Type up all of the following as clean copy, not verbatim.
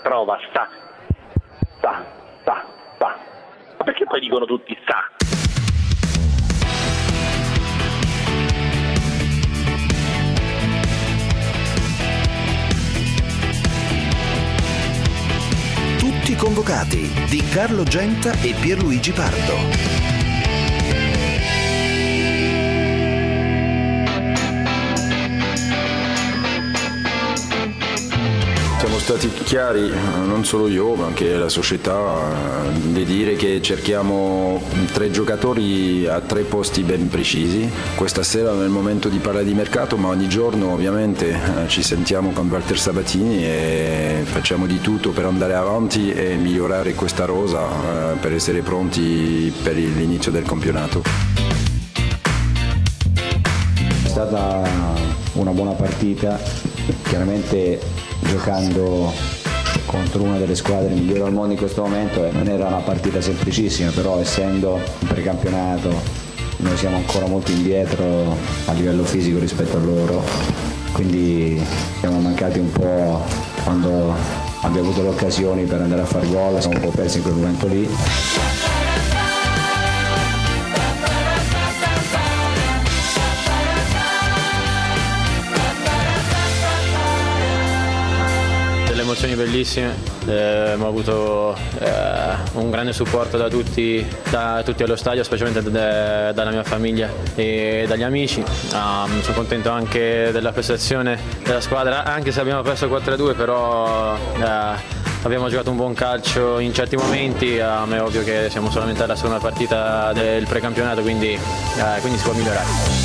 prova, sta. Ma perché poi dicono tutti sta? Tutti convocati di Carlo Genta e Pierluigi Pardo. Siamo stati chiari, non solo io ma anche la società, di dire che cerchiamo 3 giocatori a 3 posti ben precisi. Questa sera non è il momento di parlare di mercato, ma ogni giorno ovviamente ci sentiamo con Walter Sabatini e facciamo di tutto per andare avanti e migliorare questa rosa per essere pronti per l'inizio del campionato. È stata una buona partita, chiaramente giocando contro una delle squadre migliori al mondo in questo momento non era una partita semplicissima, però essendo un precampionato noi siamo ancora molto indietro a livello fisico rispetto a loro, quindi siamo mancati un po' quando abbiamo avuto le occasioni per andare a far gol, siamo un po' persi in quel momento lì. Emozioni bellissime, abbiamo avuto un grande supporto da tutti allo stadio, specialmente dalla mia famiglia e dagli amici. Sono contento anche della prestazione della squadra, anche se abbiamo perso 4-2, però abbiamo giocato un buon calcio in certi momenti. È ovvio che siamo solamente alla seconda partita del precampionato, quindi si può migliorare.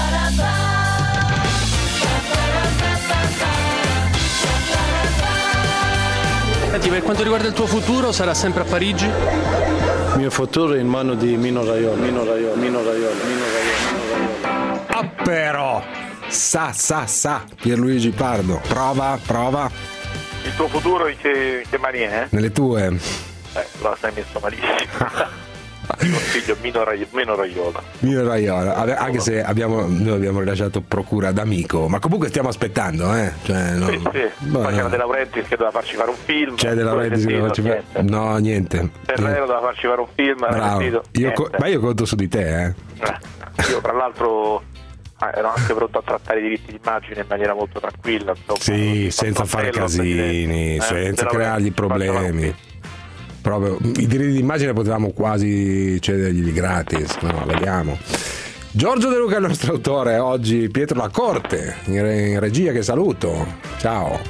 Senti, per quanto riguarda il tuo futuro, sarà sempre a Parigi? Il mio futuro è in mano di Mino Raiola. Ah, però sa Pierluigi Pardo, prova. Il tuo futuro in che mani è? Nelle tue. Lo stai messo malissimo. Ti consiglio Mino Raiola. Anche se noi abbiamo rilasciato procura d'amico, ma comunque stiamo aspettando, Cioè, no. Sì. Poi c'era De Laurentiis che doveva farci fare un film. C'è De Laurentiis che doveva farci fare. No, niente. Ferrero doveva farci fare un film. Bravo. Ma io conto su di te, Io tra l'altro ero anche pronto a trattare i diritti d'immagine in maniera molto tranquilla. Sì, senza fare casini, senza creargli problemi. Proprio i diritti d'immagine potevamo quasi cedergli gratis, no, vediamo. Giorgio De Luca è il nostro autore, oggi Pietro La Corte in regia, che saluto, ciao,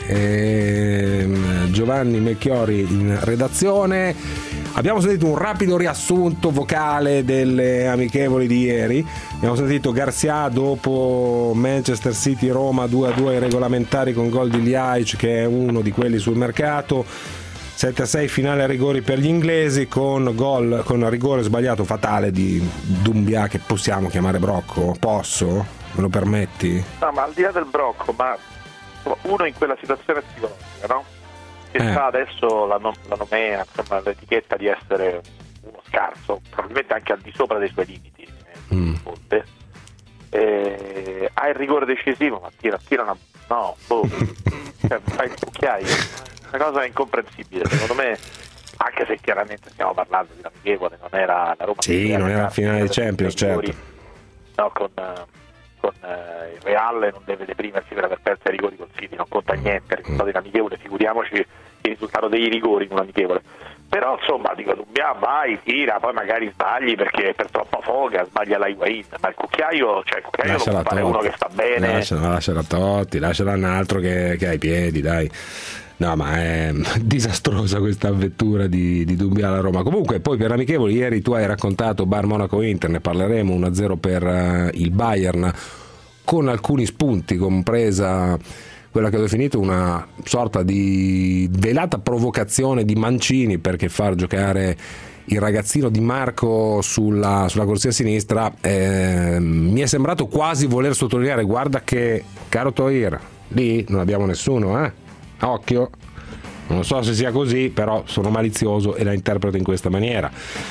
Giovanni Melchiori in redazione. Abbiamo sentito un rapido riassunto vocale delle amichevoli di ieri, abbiamo sentito Garcia dopo Manchester City Roma 2-2 ai regolamentari con gol di Ljajic, che è uno di quelli sul mercato. 7-6 finale a rigori per gli inglesi con rigore sbagliato fatale di Doumbia, che possiamo chiamare Brocco? Posso? Me lo permetti? No, ma al di là del Brocco, ma uno in quella situazione psicologica, no? Che sta adesso la nomea, insomma, l'etichetta di essere uno scarso, probabilmente anche al di sopra dei suoi limiti, ha il rigore decisivo, ma tira fai il cucchiaio. Una cosa incomprensibile, secondo me, anche se chiaramente stiamo parlando di un'amichevole, non era la Roma. Sì, non era la finale di Champions, certo. No, con il Real non deve deprimersi per aver perso i rigori col City, non conta niente il risultato di un'amichevole, figuriamoci il risultato dei rigori in un'amichevole. Però insomma, dico, vai, tira, poi magari sbagli perché per troppa foga sbaglia la Higuain, ma il cucchiaio lo può fare uno che sta bene. Lasciala Totti, lasciala un altro che ha i piedi, dai. No, ma è disastrosa questa avventura di Doumbia alla Roma. Comunque, poi per amichevoli, ieri tu hai raccontato Bar Monaco-Inter, ne parleremo, 1-0 per il Bayern, con alcuni spunti, compresa quella che ho definito una sorta di velata provocazione di Mancini perché far giocare il ragazzino Di Marco sulla corsia sinistra mi è sembrato quasi voler sottolineare: guarda che, caro Toir, lì non abbiamo nessuno, occhio. Non so se sia così, però sono malizioso e la interpreto in questa maniera.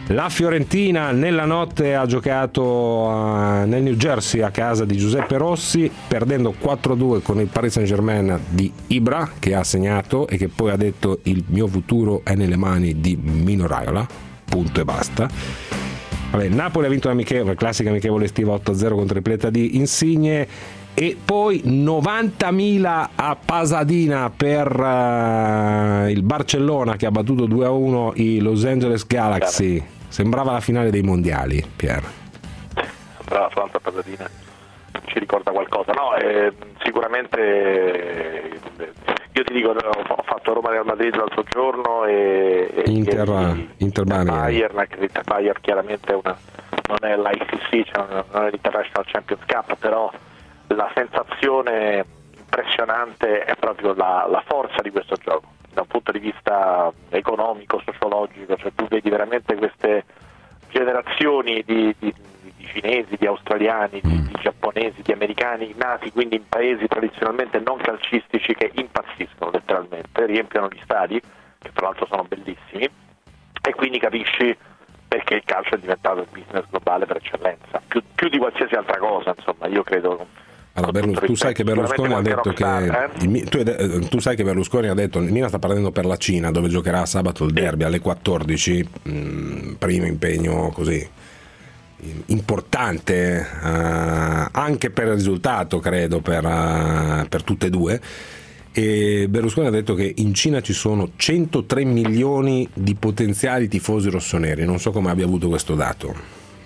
La Fiorentina nella notte ha giocato nel New Jersey a casa di Giuseppe Rossi, perdendo 4-2 con il Paris Saint-Germain di Ibra, che ha segnato e che poi ha detto: il mio futuro è nelle mani di Mino Raiola, punto e basta. Vabbè, Napoli ha vinto la classica amichevole estiva 8-0 con tripletta di Insigne, e poi 90.000 a Pasadena per il Barcellona, che ha battuto 2-1 i Los Angeles Galaxy. Sembrava la finale dei mondiali, Pier. Sembrava Atlanta Pasadena, ci ricorda qualcosa. No, sicuramente io ti dico, ho fatto Roma-Real Madrid l'altro giorno e Inter-Bayern, che l'Inter-Bayern chiaramente non è l'ICC, cioè non è l'International Champions Cup, però la sensazione impressionante è proprio la forza di questo gioco da un punto di vista economico, sociologico, cioè tu vedi veramente queste generazioni di cinesi, di australiani, di giapponesi, di americani nati quindi in paesi tradizionalmente non calcistici, che impazziscono letteralmente, riempiono gli stadi, che tra l'altro sono bellissimi, e quindi capisci perché il calcio è diventato il business globale per eccellenza, più di qualsiasi altra cosa, insomma. Io credo. Allora, tu sai che Berlusconi ha detto tu sai che Berlusconi ha detto: il Milan sta partendo per la Cina, dove giocherà sabato il derby alle 14, primo impegno così importante, anche per il risultato, credo, per tutte e due. E Berlusconi ha detto che in Cina ci sono 103 milioni di potenziali tifosi rossoneri. Non so come abbia avuto questo dato.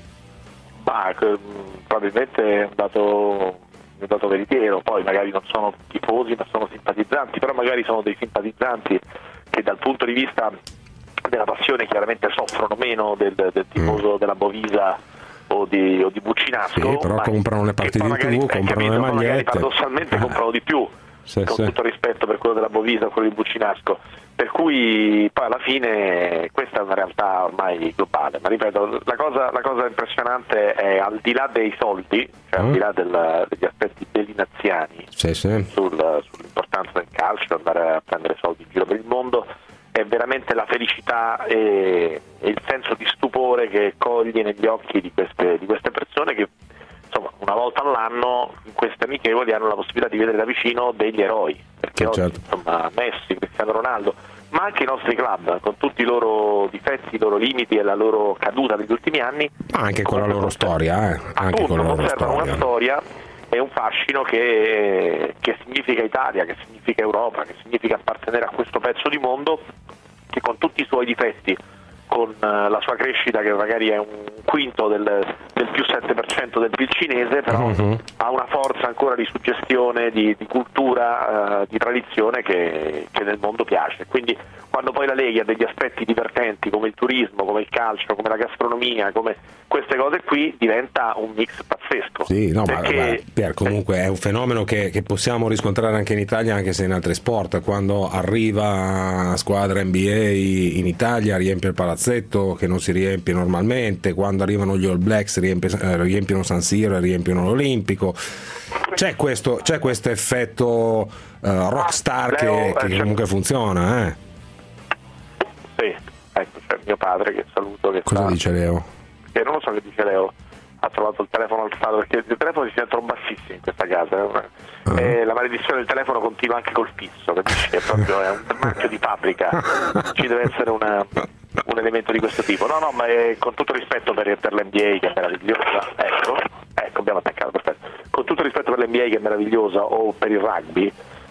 Probabilmente è un dato veritiero, poi magari non sono tifosi ma sono simpatizzanti, però magari sono dei simpatizzanti che dal punto di vista della passione chiaramente soffrono meno del tifoso della Bovisa o di Buccinasco, sì, però comprano le partite in TV, comprano le magliette, paradossalmente comprano di più, con tutto rispetto per quello della Bovisa o quello di Buccinasco, per cui poi alla fine questa è una realtà ormai globale. Ma ripeto, la cosa impressionante è, al di là dei soldi, cioè al di là degli aspetti delinaziani sull'importanza del calcio, andare a prendere soldi in giro per il mondo, è veramente la felicità e il senso di stupore che coglie negli occhi di queste persone, che insomma una volta all'anno in queste amichevoli hanno la possibilità di vedere da vicino degli eroi, perché oggi, insomma, Messi, Cristiano Ronaldo, ma anche i nostri club, con tutti i loro difetti, i loro limiti e la loro caduta negli ultimi anni, anche con la loro storia, anche con la loro storia. Una storia e un fascino che significa Italia, che significa Europa, che significa appartenere a questo pezzo di mondo che, con tutti i suoi difetti, con la sua crescita che magari è un quinto del più 7% del PIL cinese, però ha una forza ancora di suggestione, di cultura, di tradizione che nel mondo piace. Quindi quando poi la leghi a degli aspetti divertenti come il turismo, come il calcio, come la gastronomia, come queste cose qui, diventa un mix pazzesco. Sì, no, ma Pier, comunque è un fenomeno che possiamo riscontrare anche in Italia, anche se in altri sport. Quando arriva squadra NBA in Italia riempie il palazzetto che non si riempie normalmente, quando arrivano gli All Blacks riempiono San Siro e riempiono l'Olimpico. C'è questo effetto rockstar che comunque funziona, Sì, ecco, c'è mio padre, che saluto, che cosa dice Leo? Che non lo so che dice Leo, ha trovato il telefono alzato, perché i telefoni si sentono bassissimi in questa casa, e la maledizione del telefono continua anche col fisso, capisci? È proprio un marchio di fabbrica, ci deve essere un elemento di questo tipo. No, ma con tutto rispetto per l'NBA, che è meravigliosa, ecco, abbiamo attaccato, perfetto. Con tutto rispetto per l'NBA, che è meravigliosa, o per il rugby,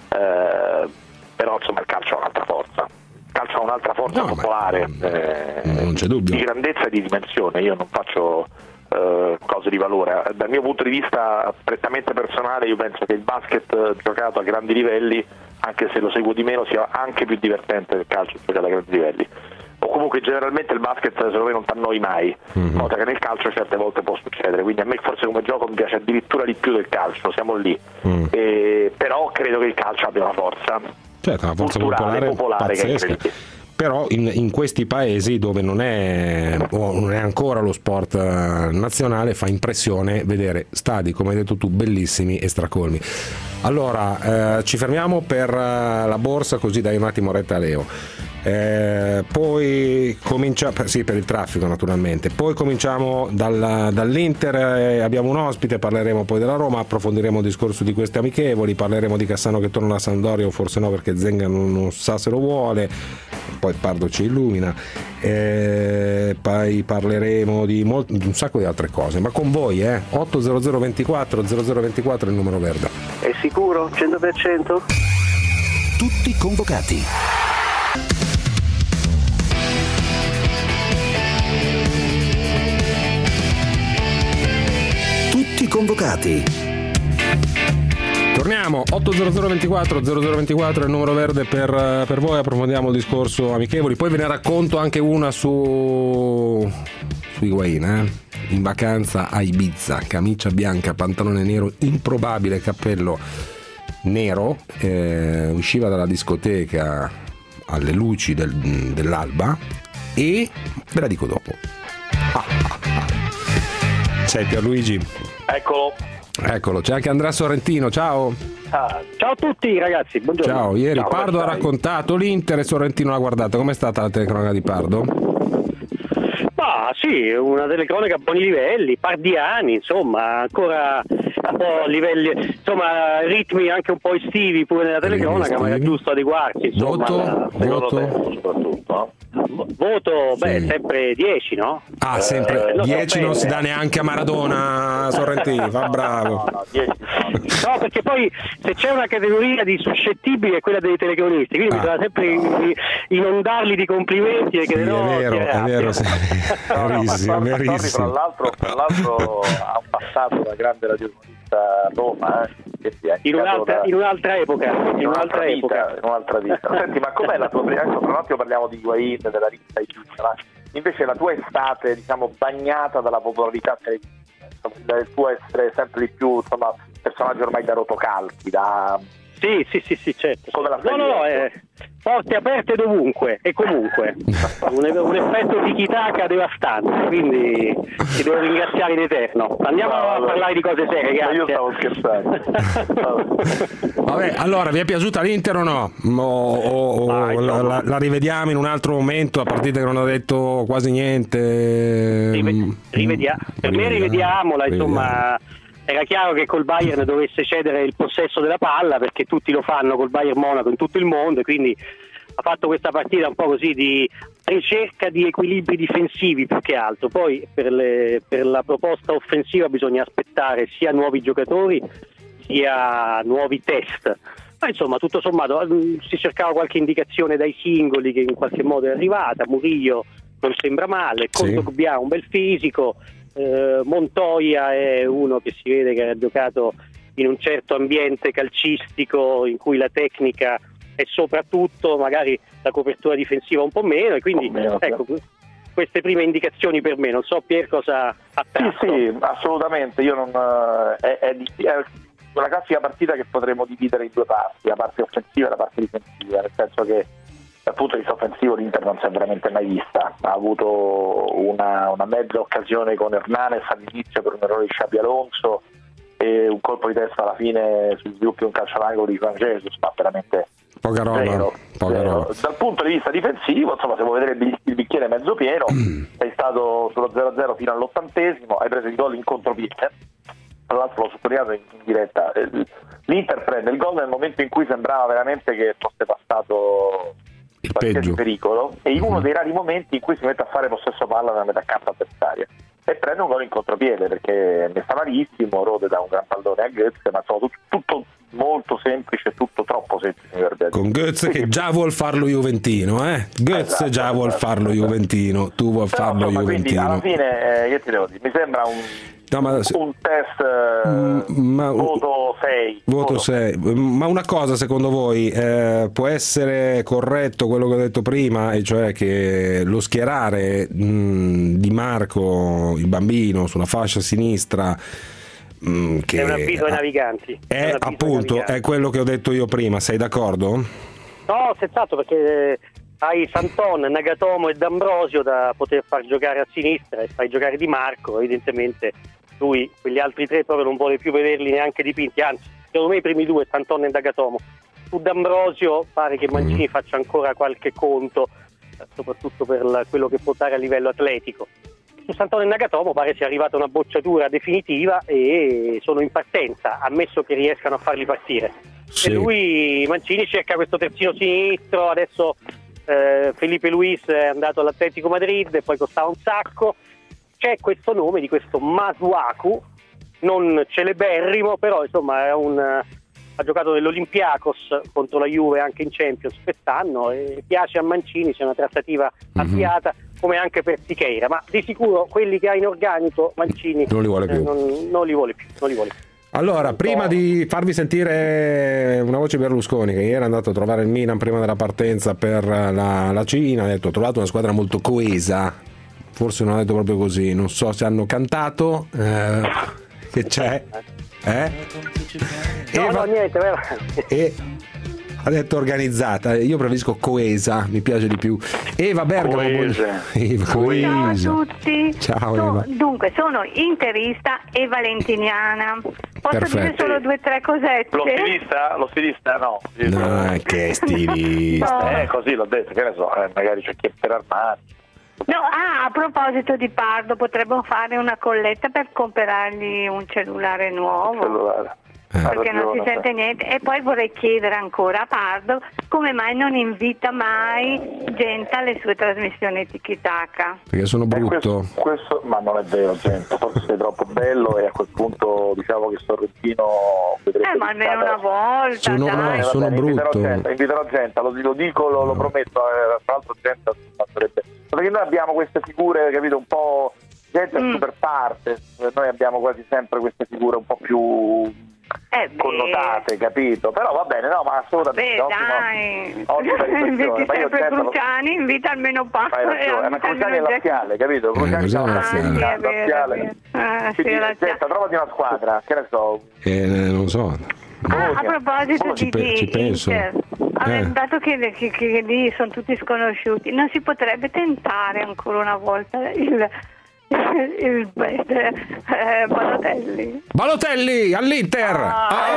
però insomma il calcio ha un'altra forza. Calcio ha un'altra forza popolare, non c'è dubbio, di grandezza e di dimensione. Io non faccio cose di valore. Dal mio punto di vista prettamente personale, io penso che il basket giocato a grandi livelli, anche se lo seguo di meno, sia anche più divertente del calcio giocato a grandi livelli. O comunque generalmente il basket secondo me non ti annoi mai, cosa che nel calcio certe volte può succedere, quindi a me forse come gioco mi piace addirittura di più del calcio, siamo lì, però credo che il calcio abbia una forza, una forza popolare pazzesca. Però in questi paesi dove non è ancora lo sport nazionale, fa impressione vedere stadi, come hai detto tu, bellissimi e stracolmi. Allora ci fermiamo per la borsa, così dai un attimo retta a Leo. Poi cominciamo, sì, per il traffico naturalmente. Poi cominciamo dall'Inter, abbiamo un ospite, parleremo poi della Roma, approfondiremo il discorso di queste amichevoli, parleremo di Cassano che torna alla Sampdoria, o forse no perché Zenga non sa se lo vuole, poi Pardo ci illumina, poi parleremo di un sacco di altre cose, ma con voi 800 24 0024 è il numero verde. È sicuro? 100%? Tutti convocati. Tutti convocati. Torniamo 800 24 0024 è il numero verde per voi, approfondiamo il discorso amichevoli, poi ve ne racconto anche una su Higuain, in vacanza a Ibiza, camicia bianca, pantalone nero improbabile, cappello nero, usciva dalla discoteca alle luci dell'alba e ve la dico dopo. C'è Pierluigi? Eccolo, c'è anche Andrea Sorrentino, ciao. Ciao a tutti ragazzi, buongiorno. Ciao, ieri Pardo ha raccontato l'Inter e Sorrentino l'ha guardato, com'è stata la telecronaca di Pardo? Sì, una telecronaca a buoni livelli, pardiani, insomma, ancora un po' livelli, insomma, ritmi anche un po' estivi pure nella telecronaca, ma è giusto adeguarsi, insomma. Voto, sì. Sempre 10, no? Sempre 10 non si dà neanche a Maradona, Sorrentino, fa bravo. No, perché poi se c'è una categoria di suscettibili è quella dei telecronisti, quindi bisogna sempre inondarli di complimenti, perché è vero, sì. Verissimo. Tra l'altro ha un passato da grande radiocronista a Roma, in un'altra epoca. Senti, ma com'è la tua prima? Tra l'altro parliamo di Higuain, della rivista Ibiza, invece la tua estate, diciamo, bagnata dalla popolarità televisiva, il tuo essere sempre di più, insomma, personaggio ormai da rotocalchi, da... Sì, certo. Come la porte aperte dovunque e comunque. un effetto tiki-taka devastante, quindi ti devo ringraziare in eterno. Andiamo a parlare di cose serie, grazie. Io stavo scherzando. Vabbè, allora, vi è piaciuta l'Inter o no? La rivediamo in un altro momento, a partita che non ha detto quasi niente? Per me rivediamola, insomma. Era chiaro che col Bayern dovesse cedere il possesso della palla, perché tutti lo fanno col Bayern Monaco in tutto il mondo, e quindi ha fatto questa partita un po' così di ricerca di equilibri difensivi più che altro. Poi per la proposta offensiva bisogna aspettare sia nuovi giocatori sia nuovi test. Ma insomma, tutto sommato si cercava qualche indicazione dai singoli che in qualche modo è arrivata. Murillo non sembra male, Kondogbia ha un bel fisico, Montoya è uno che si vede che ha giocato in un certo ambiente calcistico in cui la tecnica è soprattutto, magari la copertura difensiva un po' meno, e quindi ecco, queste prime indicazioni per me. Non so Pier cosa ha tratto. Sì, assolutamente. Io non è una classica partita che potremmo dividere in due parti, la parte offensiva e la parte difensiva, nel senso che dal punto di vista offensivo l'Inter non si è veramente mai vista. Ha avuto una mezza occasione con Hernanes all'inizio per un errore di Xabi Alonso e un colpo di testa alla fine sui sviluppi un calcio all'angolo di Juan Jesus, ma veramente poca roba. Dal punto di vista difensivo, insomma, se vuoi vedere il bicchiere mezzo pieno, sei stato sullo 0-0 fino all'80°, hai preso il gol in contropiede. Tra l'altro l'ho sottolineato in diretta, l'Inter prende il gol nel momento in cui sembrava veramente che fosse passato qualsiasi pericolo, e in uno dei rari momenti in cui si mette a fare possesso palla nella metà campo avversaria e prende un gol in contropiede, perché ne sta malissimo, rode da un gran pallone a Götze, ma insomma tutto molto semplice, tutto troppo semplice. Con Götze che già vuol farlo juventino, Götze già vuol farlo juventino, tu vuoi farlo juventino. Quindi alla fine che ti devo dire, mi sembra un test voto 6. Ma una cosa, secondo voi può essere corretto quello che ho detto prima, e cioè che lo schierare Di Marco, il bambino, sulla fascia sinistra, che è un avviso ai naviganti, è quello che ho detto io prima, sei d'accordo? No, senz'altro, perché hai Santon, Nagatomo e D'Ambrosio da poter far giocare a sinistra e fai giocare Di Marco. Evidentemente lui quegli altri tre proprio non vuole più vederli neanche dipinti, anzi secondo me i primi due, Santon e Nagatomo, su D'Ambrosio pare che Mancini faccia ancora qualche conto, soprattutto per quello che può dare a livello atletico. Su Sant'Antonio e Nagatomo pare sia arrivata una bocciatura definitiva e sono in partenza, ammesso che riescano a farli partire. Sì. E lui, Mancini, cerca questo terzino sinistro, adesso Felipe Luis è andato all'Atletico Madrid e poi costava un sacco. C'è questo nome di questo Masuaku, non celeberrimo, però insomma ha giocato nell'Olympiakos contro la Juve anche in Champions quest'anno e piace a Mancini, c'è una trattativa avviata, come anche per Siqueira, ma di sicuro quelli che ha in organico Mancini non li vuole più. Non li vuole più. Allora, prima di farvi sentire una voce Berlusconi, che ieri è andato a trovare il Milan prima della partenza per la Cina, ha detto: ho trovato una squadra molto coesa, forse non ha detto proprio così, non so se hanno cantato, che c'è? No, niente, e ha detto organizzata, io preferisco coesa, mi piace di più. Eva Bergamo, ciao a tutti. Ciao Eva. Dunque, sono interista e valentiniana. Posso Perfetto. dire solo 2 o 3 cosette? Lo stilista no. No, che stilista. Così l'ho detto, che ne so, magari c'è chi è per Armani. No, a proposito di Pardo, potremmo fare una colletta per comprargli un cellulare nuovo. Perché non si sente niente. E poi vorrei chiedere ancora a Pardo come mai non invita mai gente alle sue trasmissioni Tiki-Taka. Perché sono brutto. Questo, ma non è vero, gente, forse sei troppo bello e a quel punto diciamo che Sorrentino ma almeno una volta sono brutto. Inviterò gente, lo dico, lo prometto, tra l'altro gente sarebbe, perché noi abbiamo queste figure, capito, un po' gente super parte, noi abbiamo quasi sempre queste figure un po' più connotate, capito? Però va bene, no, ma assolutamente inviti sempre Cruciani, invita almeno Paolo. Ma Cruciani è laziale, capito? Cruciani è laziale. Trovati una squadra, che ne so. Non so. A proposito ci penso. Dato che lì sono tutti sconosciuti, non si potrebbe tentare ancora una volta il Balotelli all'Inter.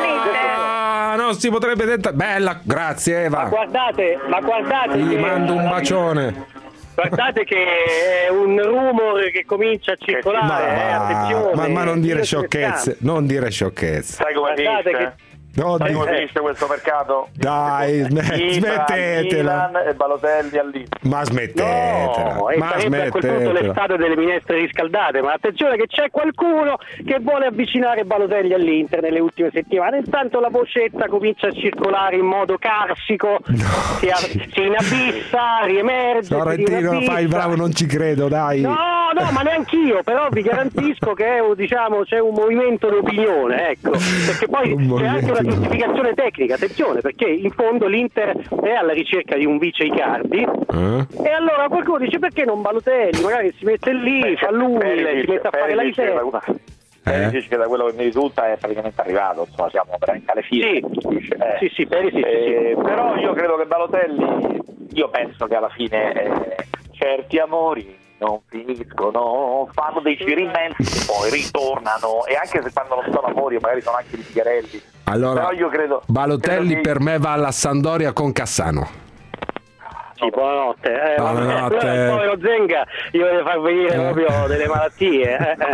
Non si potrebbe tentare. Bella, grazie Eva. Ma guardate gli mando un bacione. Guardate che è un rumore che comincia a circolare, attenzione. Ma non dire sciocchezze, Sai come finisce? Sai come finisce questo mercato? Dai, smettetela. Milan e Balotelli all'Inter. Ma smettetela. No, sarebbe a quel punto l'estate delle minestre riscaldate, ma attenzione che c'è qualcuno che vuole avvicinare Balotelli all'Inter nelle ultime settimane. Intanto la vocetta comincia a circolare in modo carsico, si inabissa, riemerge. Sorrentino, fai il bravo, non ci credo, dai. No, ma neanch'io, però vi garantisco che c'è un movimento d'opinione, ecco, perché poi c'è anche una giustificazione tecnica, attenzione, perché in fondo l'Inter è alla ricerca di un vice Icardi e allora qualcuno dice: perché non Balotelli? Magari si mette lì, fa l'umile, si mette a fare la riserva. Perisic, che da quello che mi risulta è praticamente arrivato, insomma siamo veramente alle fine. Sì, Perisic. Però io credo che Balotelli, io penso che alla fine certi amori non finiscono, fanno dei giri immensi, poi ritornano, e anche se quando non sono amori magari sono anche di Figherelli. Allora, però io credo per me va alla Sampdoria con Cassano. Sì, buonanotte. Buonanotte. Il povero Zenga gli voglio far venire proprio delle malattie.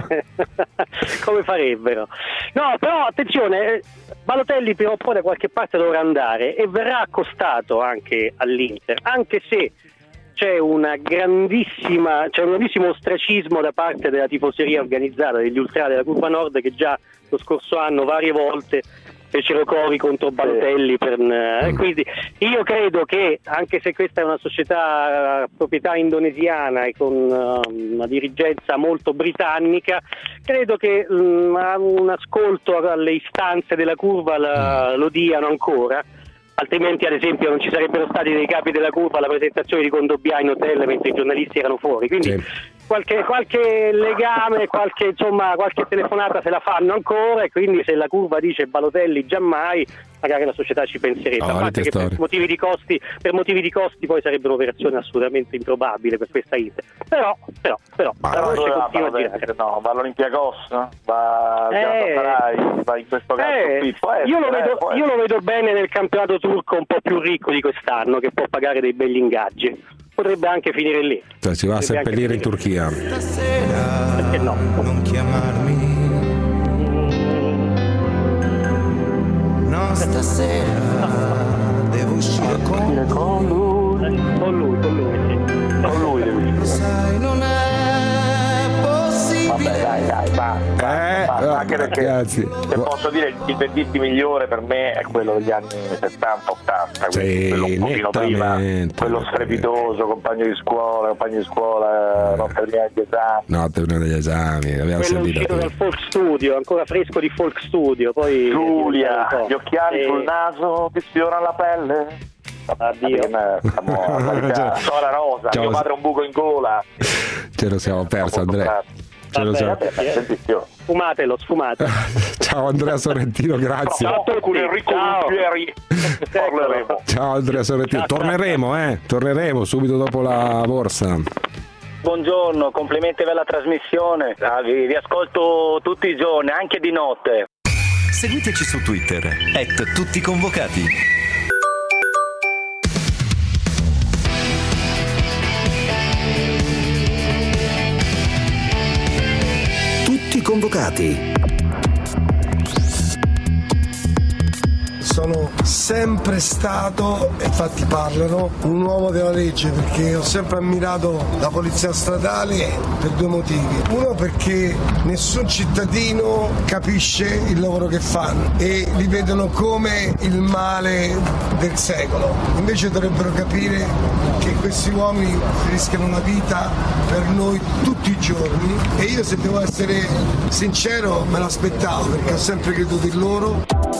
Come farebbero? No, però attenzione, Balotelli prima o poi da qualche parte dovrà andare e verrà accostato anche all'Inter, anche se c'è un grandissimo ostracismo da parte della tifoseria organizzata degli ultra della Curva Nord, che già lo scorso anno varie volte fecero cori contro Balotelli. Quindi io credo che, anche se questa è una società a proprietà indonesiana e con una dirigenza molto britannica, credo che un ascolto alle istanze della Curva lo diano ancora. Altrimenti, ad esempio, non ci sarebbero stati dei capi della Curva alla presentazione di Kondogbia in hotel mentre i giornalisti erano fuori. Quindi qualche legame, qualche telefonata se la fanno ancora, e quindi se la curva dice Balotelli giammai, magari la società ci penserebbe. A parte che per motivi di costi poi sarebbe un'operazione assolutamente improbabile per questa Inter. Però la voce continua a girare. No, va all'Olympiacos, va in questo caso io lo vedo bene nel campionato turco, un po' più ricco di quest'anno, che può pagare dei belli ingaggi. Potrebbe anche finire lì. Cioè, si va a seppellire in Turchia. Perché no? Non chiamarmi. No, stasera devo uscire con lui. Con lui devo uscire. Sai, non è possibile. Vabbè, basta. Anche perché, ragazzi, se posso dire, il venditi migliore per me è quello degli anni 70-80, sì, quello un pochino prima, quello strepitoso, compagni di scuola, notte prima degli esami. Abbiamo quello uscito dal Folk Studio, ancora fresco di Folk Studio, poi Giulia, gli occhiali sul naso, ti sfiora la pelle. Addio. Sola rosa, mio padre un buco in gola. Ce lo siamo perso, Andrea. Sfumatelo. Ciao Andrea Sorrentino, grazie. Ciao Andrea Sorrentino, torneremo subito dopo la borsa. Buongiorno, complimenti per la trasmissione, vi ascolto tutti i giorni, anche di notte. Seguiteci su Twitter @tutticonvocati. Convocati. Sono sempre stato, e infatti parlano, un uomo della legge, perché ho sempre ammirato la polizia stradale per due motivi. Uno, perché nessun cittadino capisce il lavoro che fanno e li vedono come il male del secolo. Invece dovrebbero capire che questi uomini rischiano la vita per noi tutti i giorni, e io, se devo essere sincero, me l'aspettavo, perché ho sempre creduto in loro.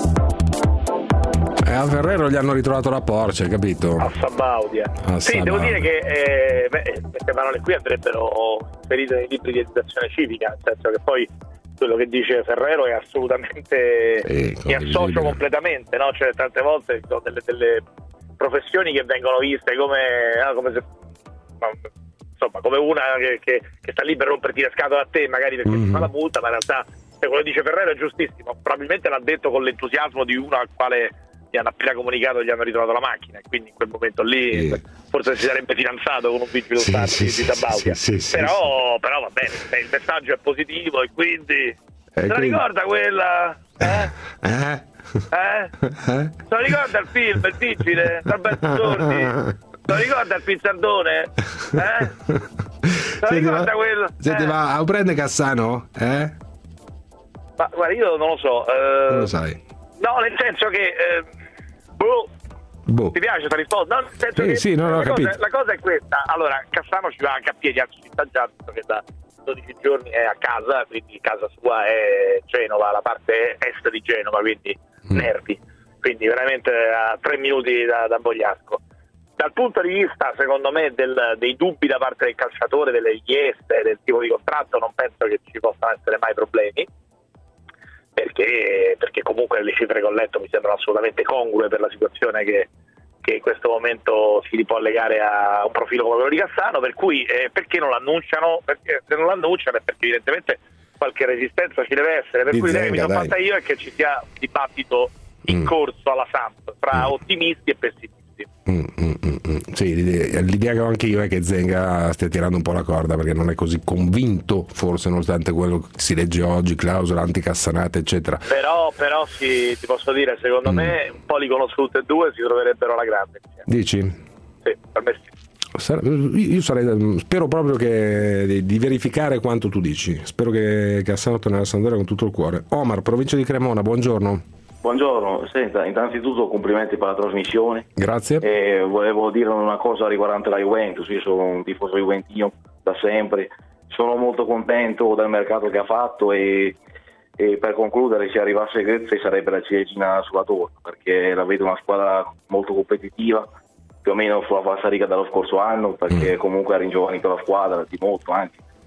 A Ferrero gli hanno ritrovato la Porsche, capito? A Sabaudia. Sì, devo dire che queste parole qui andrebbero inserite nei libri di educazione civica, nel senso che poi quello che dice Ferrero è assolutamente, mi associo completamente, no? Cioè, tante volte sono delle professioni che vengono viste come se, insomma, come una che sta lì per romperti le scatole a te, magari perché ti fa la multa, ma in realtà quello che dice Ferrero è giustissimo. Probabilmente l'ha detto con l'entusiasmo di uno al quale gli hanno appena comunicato che gli hanno ritrovato la macchina, e quindi in quel momento lì forse si sarebbe fidanzato con un vigile di Sabaudia. Però va bene, il messaggio è positivo, e quindi se la ricorda quella? Se la ricorda il film, il vigile, Alberto Sordi? Se la ricorda il Pizzardone? Se la ricorda quello? Senti, ma prende Cassano? Ma guarda, io non lo so. Non lo sai? No, nel senso che ti piace questa risposta? No, nel senso che la cosa è questa. Allora, Cassano ci va anche a piedi, anzi ci sta già, che da 12 giorni è a casa, quindi casa sua è Genova, la parte est di Genova, quindi Nervi, quindi veramente a 3 minuti da Bogliasco. Dal punto di vista, secondo me, dei dubbi da parte del calciatore, delle richieste, del tipo di contratto, non penso che ci possano essere mai problemi, perché comunque le cifre che ho letto mi sembrano assolutamente congrue per la situazione che in questo momento si può legare a un profilo come quello di Cassano, per cui perché non l'annunciano? Perché se non l'annunciano è perché evidentemente qualche resistenza ci deve essere, per cui l'idea che mi sono fatta io è che ci sia un dibattito in corso alla Samp tra ottimisti e pessimisti. Sì, l'idea che ho anche io è che Zenga stia tirando un po' la corda, perché non è così convinto, forse, nonostante quello che si legge oggi, clausola anticassanate eccetera. Però sì, ti posso dire, secondo me un po' li conosco tutti e due, si troverebbero alla grande. Dici? Sì, per me sì. Io spero proprio di verificare quanto tu dici. Spero che Cassano tornerà a Sampdoria con tutto il cuore. Omar, provincia di Cremona, buongiorno. Buongiorno, senta, innanzitutto complimenti per la trasmissione. Grazie. E volevo dire una cosa riguardante la Juventus. Io sono un tifoso juventino da sempre, sono molto contento del mercato che ha fatto, e per concludere, se arrivasse Grezzi sarebbe la ciliegina sulla torta, perché la vedo una squadra molto competitiva, più o meno sulla falsariga dello scorso anno, perché comunque ha ringiovanito la squadra di molto anche,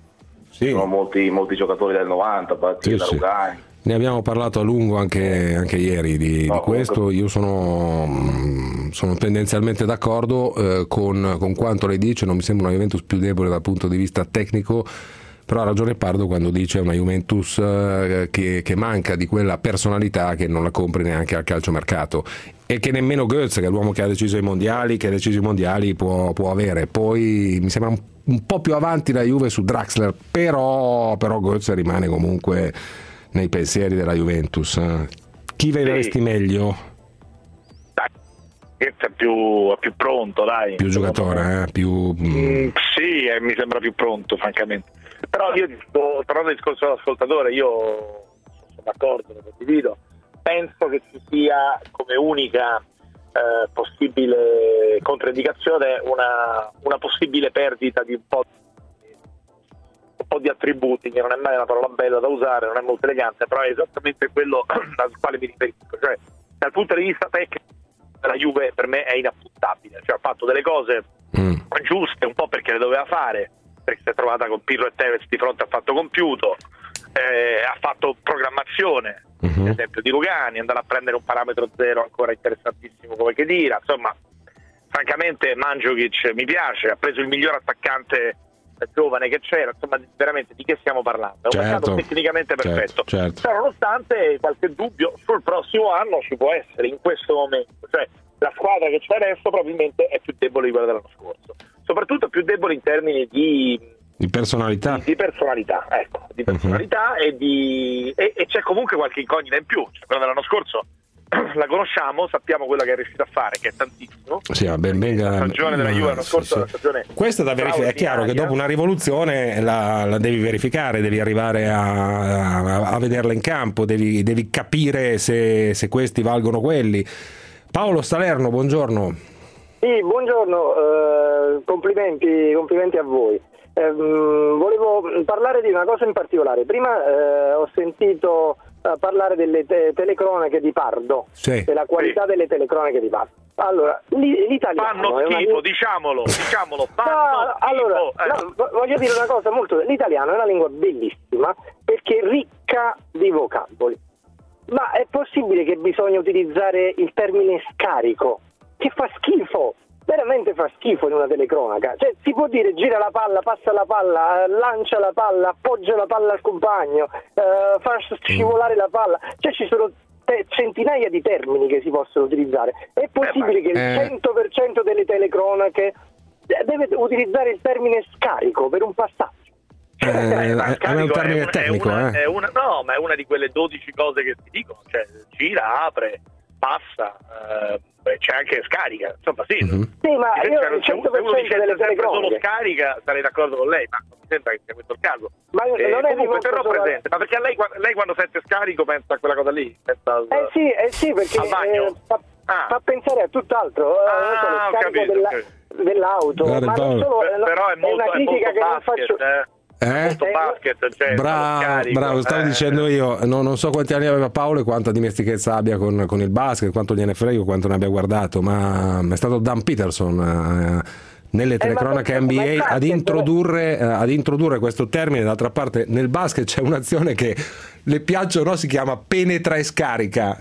Ci sono molti giocatori del 90, partiti da Lugani. Ne abbiamo parlato a lungo anche ieri di questo. Io sono tendenzialmente d'accordo con quanto lei dice. Non mi sembra una Juventus più debole dal punto di vista tecnico, però ha ragione Pardo quando dice una Juventus che manca di quella personalità che non la compri neanche al calciomercato, e che nemmeno Götze, che è l'uomo che ha deciso i mondiali, può avere. Poi mi sembra un po' più avanti la Juve su Draxler, però Götze rimane comunque nei pensieri della Juventus. Chi vedresti meglio? Dai, Götze è più pronto, dai. Più giocatore, più... sì, mi sembra più pronto, francamente. Però io, tornando al discorso dell'ascoltatore, io sono d'accordo, lo condivido. Penso che ci sia come unica possibile controindicazione una possibile perdita di un po' di attributi, che non è mai una parola bella da usare, non è molto elegante, però è esattamente quello al quale mi riferisco. Cioè, dal punto di vista tecnico, la Juve per me è inappuntabile, cioè ha fatto delle cose giuste, un po' perché le doveva fare, perché si è trovata con Pirlo e Tevez di fronte a fatto compiuto, ha fatto programmazione, ad esempio di Lugani, andare a prendere un parametro zero ancora interessantissimo come Khedira. Insomma, francamente Mandžukić mi piace, ha preso il miglior attaccante giovane che c'era. Insomma, veramente di che stiamo parlando? È un mercato tecnicamente perfetto. Però nonostante qualche dubbio sul prossimo anno ci può essere in questo momento, cioè la squadra che c'è adesso probabilmente è più debole di quella dell'anno scorso, soprattutto più debole in termini di personalità, di personalità e c'è comunque qualche incognita in più. Cioè, quella dell'anno scorso la conosciamo, sappiamo quello che è riuscito a fare, che è tantissimo. Sì, la stagione della Juve l'anno scorso è una stagione. Questo da verificare. È chiaro che dopo una rivoluzione la devi verificare, devi arrivare a vederla in campo, devi capire se questi valgono quelli. Paolo Salerno, buongiorno. Sì, buongiorno, complimenti a voi. Volevo parlare di una cosa in particolare. Prima ho sentito parlare delle telecronache di Pardo, della qualità delle telecronache di Pardo. Allora, l'italiano fanno schifo, diciamolo, fanno schifo. Voglio dire una cosa molto. L'italiano è una lingua bellissima perché ricca di vocaboli. Ma è possibile che bisogna utilizzare il termine scarico, che fa schifo? Veramente fa schifo in una telecronaca. Cioè, si può dire gira la palla, passa la palla, lancia la palla, appoggia la palla al compagno, fa scivolare la palla. Cioè ci sono centinaia di termini che si possono utilizzare. È possibile che il 100% delle telecronache deve utilizzare il termine scarico per un passaggio? È un termine tecnico, no, ma è una di quelle 12 cose che si dicono, cioè gira, apre, passa, c'è anche scarica, insomma sì. Sì, ma io il 100% delle telecronache solo scarica sarei d'accordo con lei, ma non mi sembra che sia questo il caso. Ma non è comunque terrò presente, ma perché lei quando sente scarico pensa a quella cosa lì? Pensa sì, perché fa pensare a tutt'altro, lo scarico dell'auto, ma non solo, però è una critica che non faccio. Basket, cioè, bravo, stavo dicendo io, non so quanti anni aveva Paolo e quanta dimestichezza abbia con il basket, quanto gliene frego, quanto ne abbia guardato, ma è stato Dan Peterson nelle telecronache NBA ad introdurre questo termine. D'altra parte nel basket c'è un'azione che le piace o no, si chiama penetra e scarica,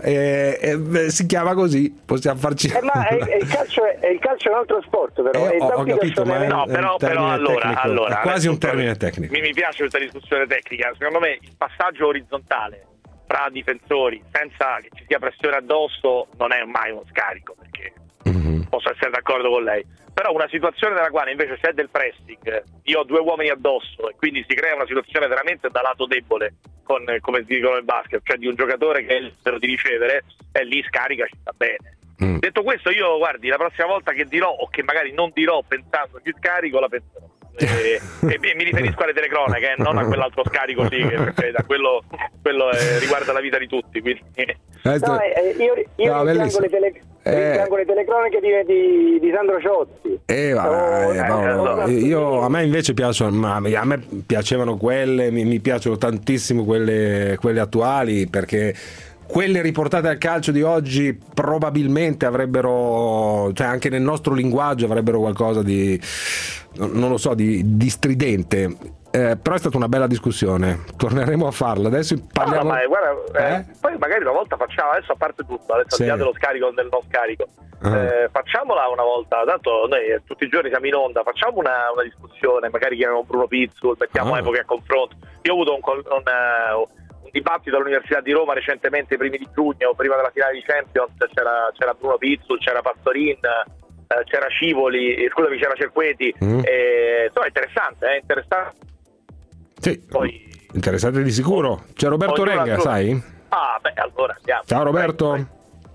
si chiama così, possiamo farci ma il calcio è un altro sport, però ho capito, ma però allora è quasi un termine tecnico. Mi piace questa discussione tecnica. Secondo me il passaggio orizzontale fra difensori senza che ci sia pressione addosso non è mai uno scarico, perché posso essere d'accordo con lei, però una situazione nella quale invece c'è del pressing, io ho due uomini addosso e quindi si crea una situazione veramente da lato debole, con, come si dicono nel basket, cioè di un giocatore che è libero di ricevere, e lì scarica, ci sta bene. Detto questo, io guardi, la prossima volta che dirò o che magari non dirò pensando ci scarico, la penserò. E mi riferisco alle telecronache, non a quell'altro scarico lì, perché quello riguarda la vita di tutti, quindi. Io rimpiango le telecronache di Sandro Ciotti. A me invece piacciono, a me piacevano quelle, mi piacciono tantissimo quelle attuali, perché quelle riportate al calcio di oggi probabilmente avrebbero, cioè anche nel nostro linguaggio avrebbero qualcosa di, non lo so, di stridente. però è stata una bella discussione, torneremo a farla. Adesso parliamo. Poi magari una volta facciamo, adesso a parte tutto, adesso al di là dello scarico o del non scarico, facciamola una volta, tanto noi tutti i giorni siamo in onda, facciamo una discussione, magari chiamiamo Bruno Pizzul, mettiamo epoche a confronto. Io ho avuto un dibattito all'Università di Roma recentemente, i primi di giugno, prima della finale di Champions, c'era Bruno Pizzul, c'era Pastorin, c'era Scivoli, scusami, c'era Cerqueti, insomma è interessante. Sì, poi, interessante di sicuro. C'è Roberto Renga, sai? Allora andiamo. Ciao Roberto. Vai.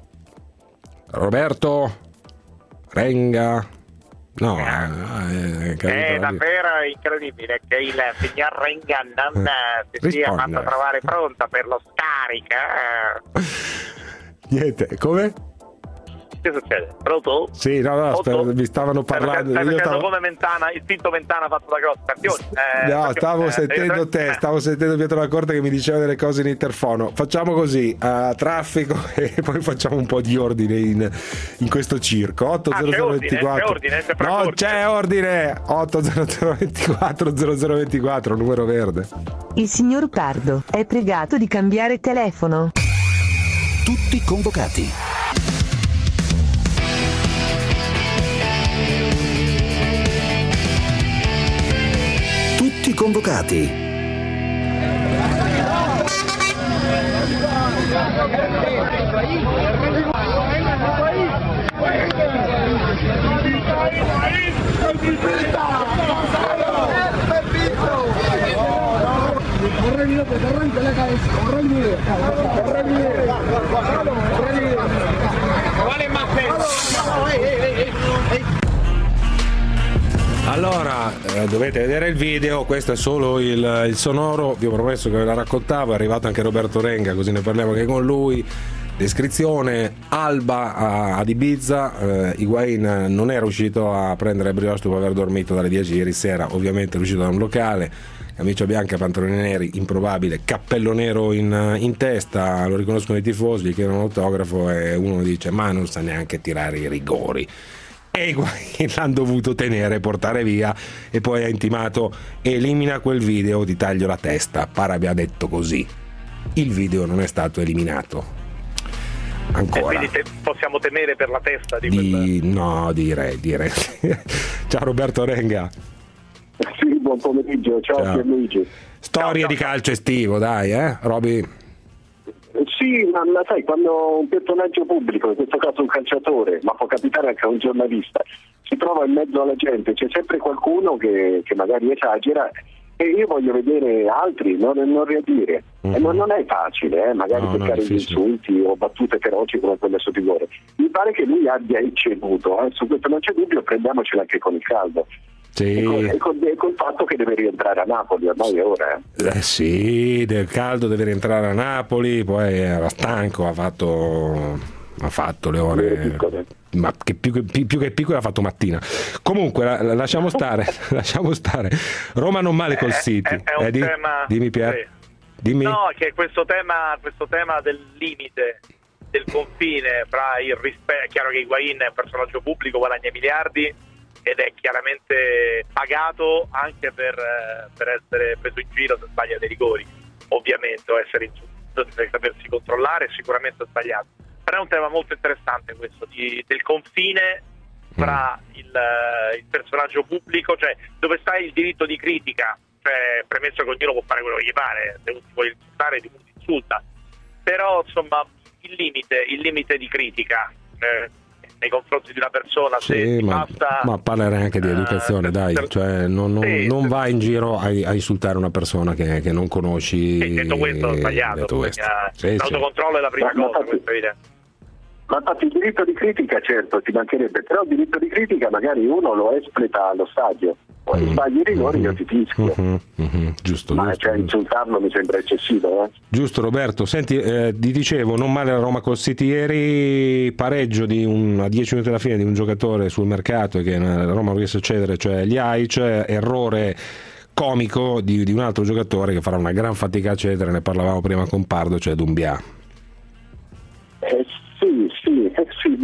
Roberto Renga. No, è davvero incredibile che il signor Renga non si sia fatto trovare pronta per lo scarico. Niente, come? Che succede? Pronto? Sì, no, mi stavano parlando. Stai facendo come Mentana, il finto Mentana fatto da Gross. Stavo sentendo Pietro Lacorte che mi diceva delle cose in interfono. Facciamo così, traffico e poi facciamo un po' di ordine in questo circo. 80024. C'è ordine. 80024 0024, numero verde. Il signor Pardo è pregato di cambiare telefono. Tutti convocati. Tutti convocati. Allora, dovete vedere il video, questo è solo il sonoro, vi ho promesso che ve la raccontavo, è arrivato anche Roberto Renga, così ne parliamo anche con lui. Descrizione: Alba ad Ibiza, Higuain non era riuscito a prendere brioche dopo aver dormito dalle 10 ieri sera, ovviamente è uscito da un locale, camicia bianca, pantaloni neri, improbabile, cappello nero in testa, lo riconoscono i tifosi, gli chiedono un autografo e uno dice ma non sa neanche tirare i rigori. E Higuain l'hanno dovuto tenere, portare via, e poi ha intimato: elimina quel video, ti taglio la testa. Pare abbia detto così. Il video non è stato eliminato ancora. E quindi possiamo temere per la testa di quel... No, direi. Ciao Roberto Renga. Sì, buon pomeriggio, ciao. Luigi. Storie di calcio estivo, dai, Roby. Sì, ma sai, quando un personaggio pubblico, in questo caso un calciatore, ma può capitare anche a un giornalista, si trova in mezzo alla gente, c'è sempre qualcuno che magari esagera, e io voglio vedere altri non reagire. E non è facile, magari cercare gli insulti o battute feroci come quelle su di loro. Mi pare che lui abbia ecceduto, su questo non c'è dubbio, prendiamocela anche con il caldo. Sì. E col fatto che deve rientrare a Napoli, ormai è ora. Sì, del caldo, deve rientrare a Napoli, poi era stanco, ha fatto le ore, ma che più che piccolo ha fatto mattina. Comunque lasciamo stare. Roma non male col City. È un tema. Dimmi Pier. Sì. Dimmi. No, che questo tema del limite, del confine fra il rispetto. È chiaro che Higuain è un personaggio pubblico, guadagna miliardi ed è chiaramente pagato anche per essere preso in giro se sbaglia dei rigori, ovviamente, o essere insultato, per sapersi controllare è sicuramente sbagliato. Però è un tema molto interessante questo del confine fra il personaggio pubblico, cioè dove sta il diritto di critica, cioè premesso che ognuno può fare quello che gli pare, se uno ti vuole insultare ti insulta, però insomma il limite di critica nei confronti di una persona, sì, ma parlerei anche di educazione, dai, cioè non vai in giro a insultare una persona che non conosci. Detto questo è sbagliato, l'autocontrollo è la prima cosa, questo è evidente. Ma infatti il diritto di critica, certo, ti mancherebbe, però il diritto di critica magari uno lo espleta allo stadio, poi sbagli i rigori io ti fischio. Giusto, ma giusto, cioè insultarlo mi sembra eccessivo. Giusto Roberto, senti, ti dicevo, non male la Roma col City ieri, pareggio a 10 minuti dalla fine di un giocatore sul mercato che la Roma non riesce a cedere, cioè Ljajic, errore comico di un altro giocatore che farà una gran fatica a cedere, ne parlavamo prima con Pardo, cioè Doumbia. Sì, Doumbia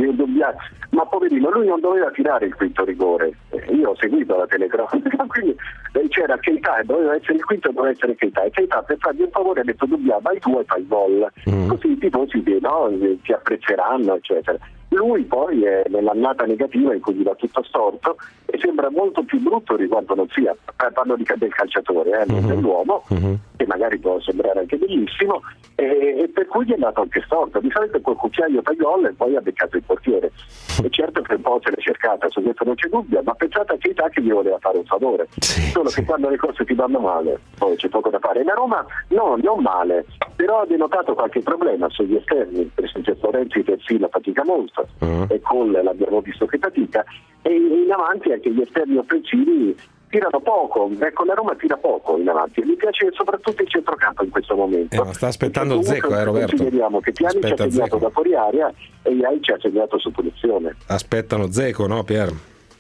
partita, ma poverino, lui non doveva tirare il quinto rigore. Io ho seguito la telecronaca, quindi c'era Keita, doveva essere il quinto, doveva essere Keita, e Keita per fargli un favore ha detto Dumbia, vai tu e fai il gol, così i tifosi ti apprezzeranno, eccetera. Lui poi è nell'annata negativa in cui gli va tutto storto e sembra molto più brutto di quanto non sia. Parlo del calciatore, non dell'uomo, che magari può sembrare anche bellissimo, e per cui gli è andato anche storto. Di solito quel cucchiaio fa gol e poi ha beccato il portiere. E certo che un po' se l'è cercata, su questo non c'è dubbio, ma pensate a Keita che gli voleva fare un favore. Solo che quando le cose ti vanno male, poi c'è poco da fare. E la Roma non male, però ha denotato qualche problema sugli esterni. Per esempio Florenzi Terzino fatica molto, e Cole l'abbiamo visto che fatica, e in avanti anche gli esterni offensivi tirano poco. Ecco, la Roma tira poco in avanti, mi piace soprattutto il centrocampo in questo momento. Ma sta aspettando Dzeko, Roberto. Consideriamo che Pjanic ci ha segnato da fuori area e Iai ci ha segnato su punizione. Aspettano Dzeko, no Pier?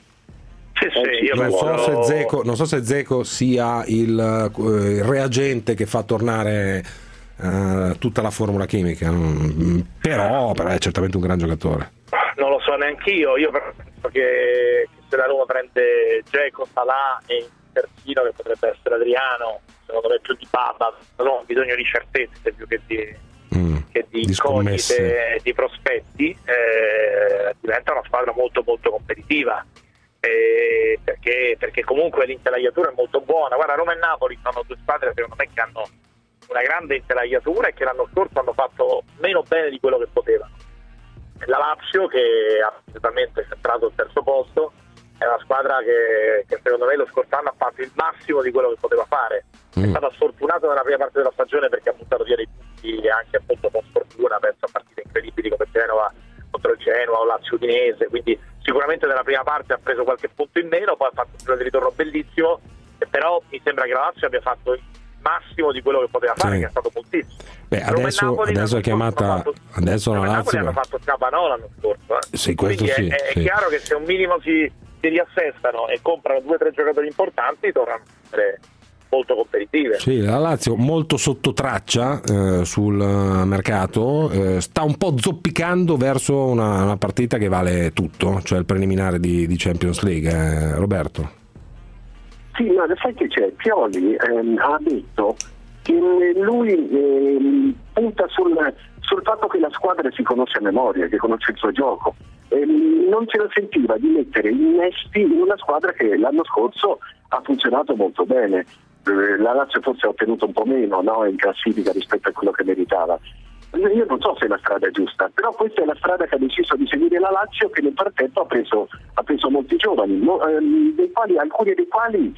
Sì, Non so se Dzeko sia il reagente che fa tornare tutta la formula chimica, però è certamente un gran giocatore. Non lo so neanch'io, io penso che se la Roma prende Dzeko, Salah e il terzino che potrebbe essere Adriano, secondo me più di Baba, non ho bisogno di certezze più che di incognite e di prospetti, diventa una squadra molto molto competitiva, perché comunque l'intelaiatura è molto buona. Guarda, Roma e Napoli sono due squadre secondo me che hanno una grande intelaiatura e che l'anno scorso hanno fatto meno bene di quello che potevano. La Lazio, che ha assolutamente centrato il terzo posto, è una squadra che secondo me lo scorso anno ha fatto il massimo di quello che poteva fare. È stata sfortunata nella prima parte della stagione perché ha buttato via dei punti anche appunto con sfortuna, penso a partite incredibili come Genova contro il Genoa o Lazio Udinese, quindi sicuramente nella prima parte ha preso qualche punto in meno, poi ha fatto un giro di ritorno bellissimo, però mi sembra che la Lazio abbia fatto il massimo di quello che poteva fare, che è stato moltissimo. Adesso è chiamata, adesso la Lazio hanno fatto Capanò l'anno scorso, sì, questo quindi sì, è chiaro che se un minimo si riassestano e comprano 2 o 3 giocatori importanti tornano a essere molto competitive. Sì, la Lazio molto sotto traccia sul mercato, sta un po' zoppicando verso una partita che vale tutto, cioè il preliminare di Champions League, Roberto. Sì, ma sai che c'è? Pioli ha detto che lui punta sul fatto che la squadra si conosce a memoria, che conosce il suo gioco. Non se la sentiva di mettere innesti in una squadra che l'anno scorso ha funzionato molto bene. La Lazio forse ha ottenuto un po' meno, no, in classifica rispetto a quello che meritava. Io non so se è la strada giusta, però questa è la strada che ha deciso di seguire la Lazio, che nel frattempo ha preso molti giovani, alcuni dei quali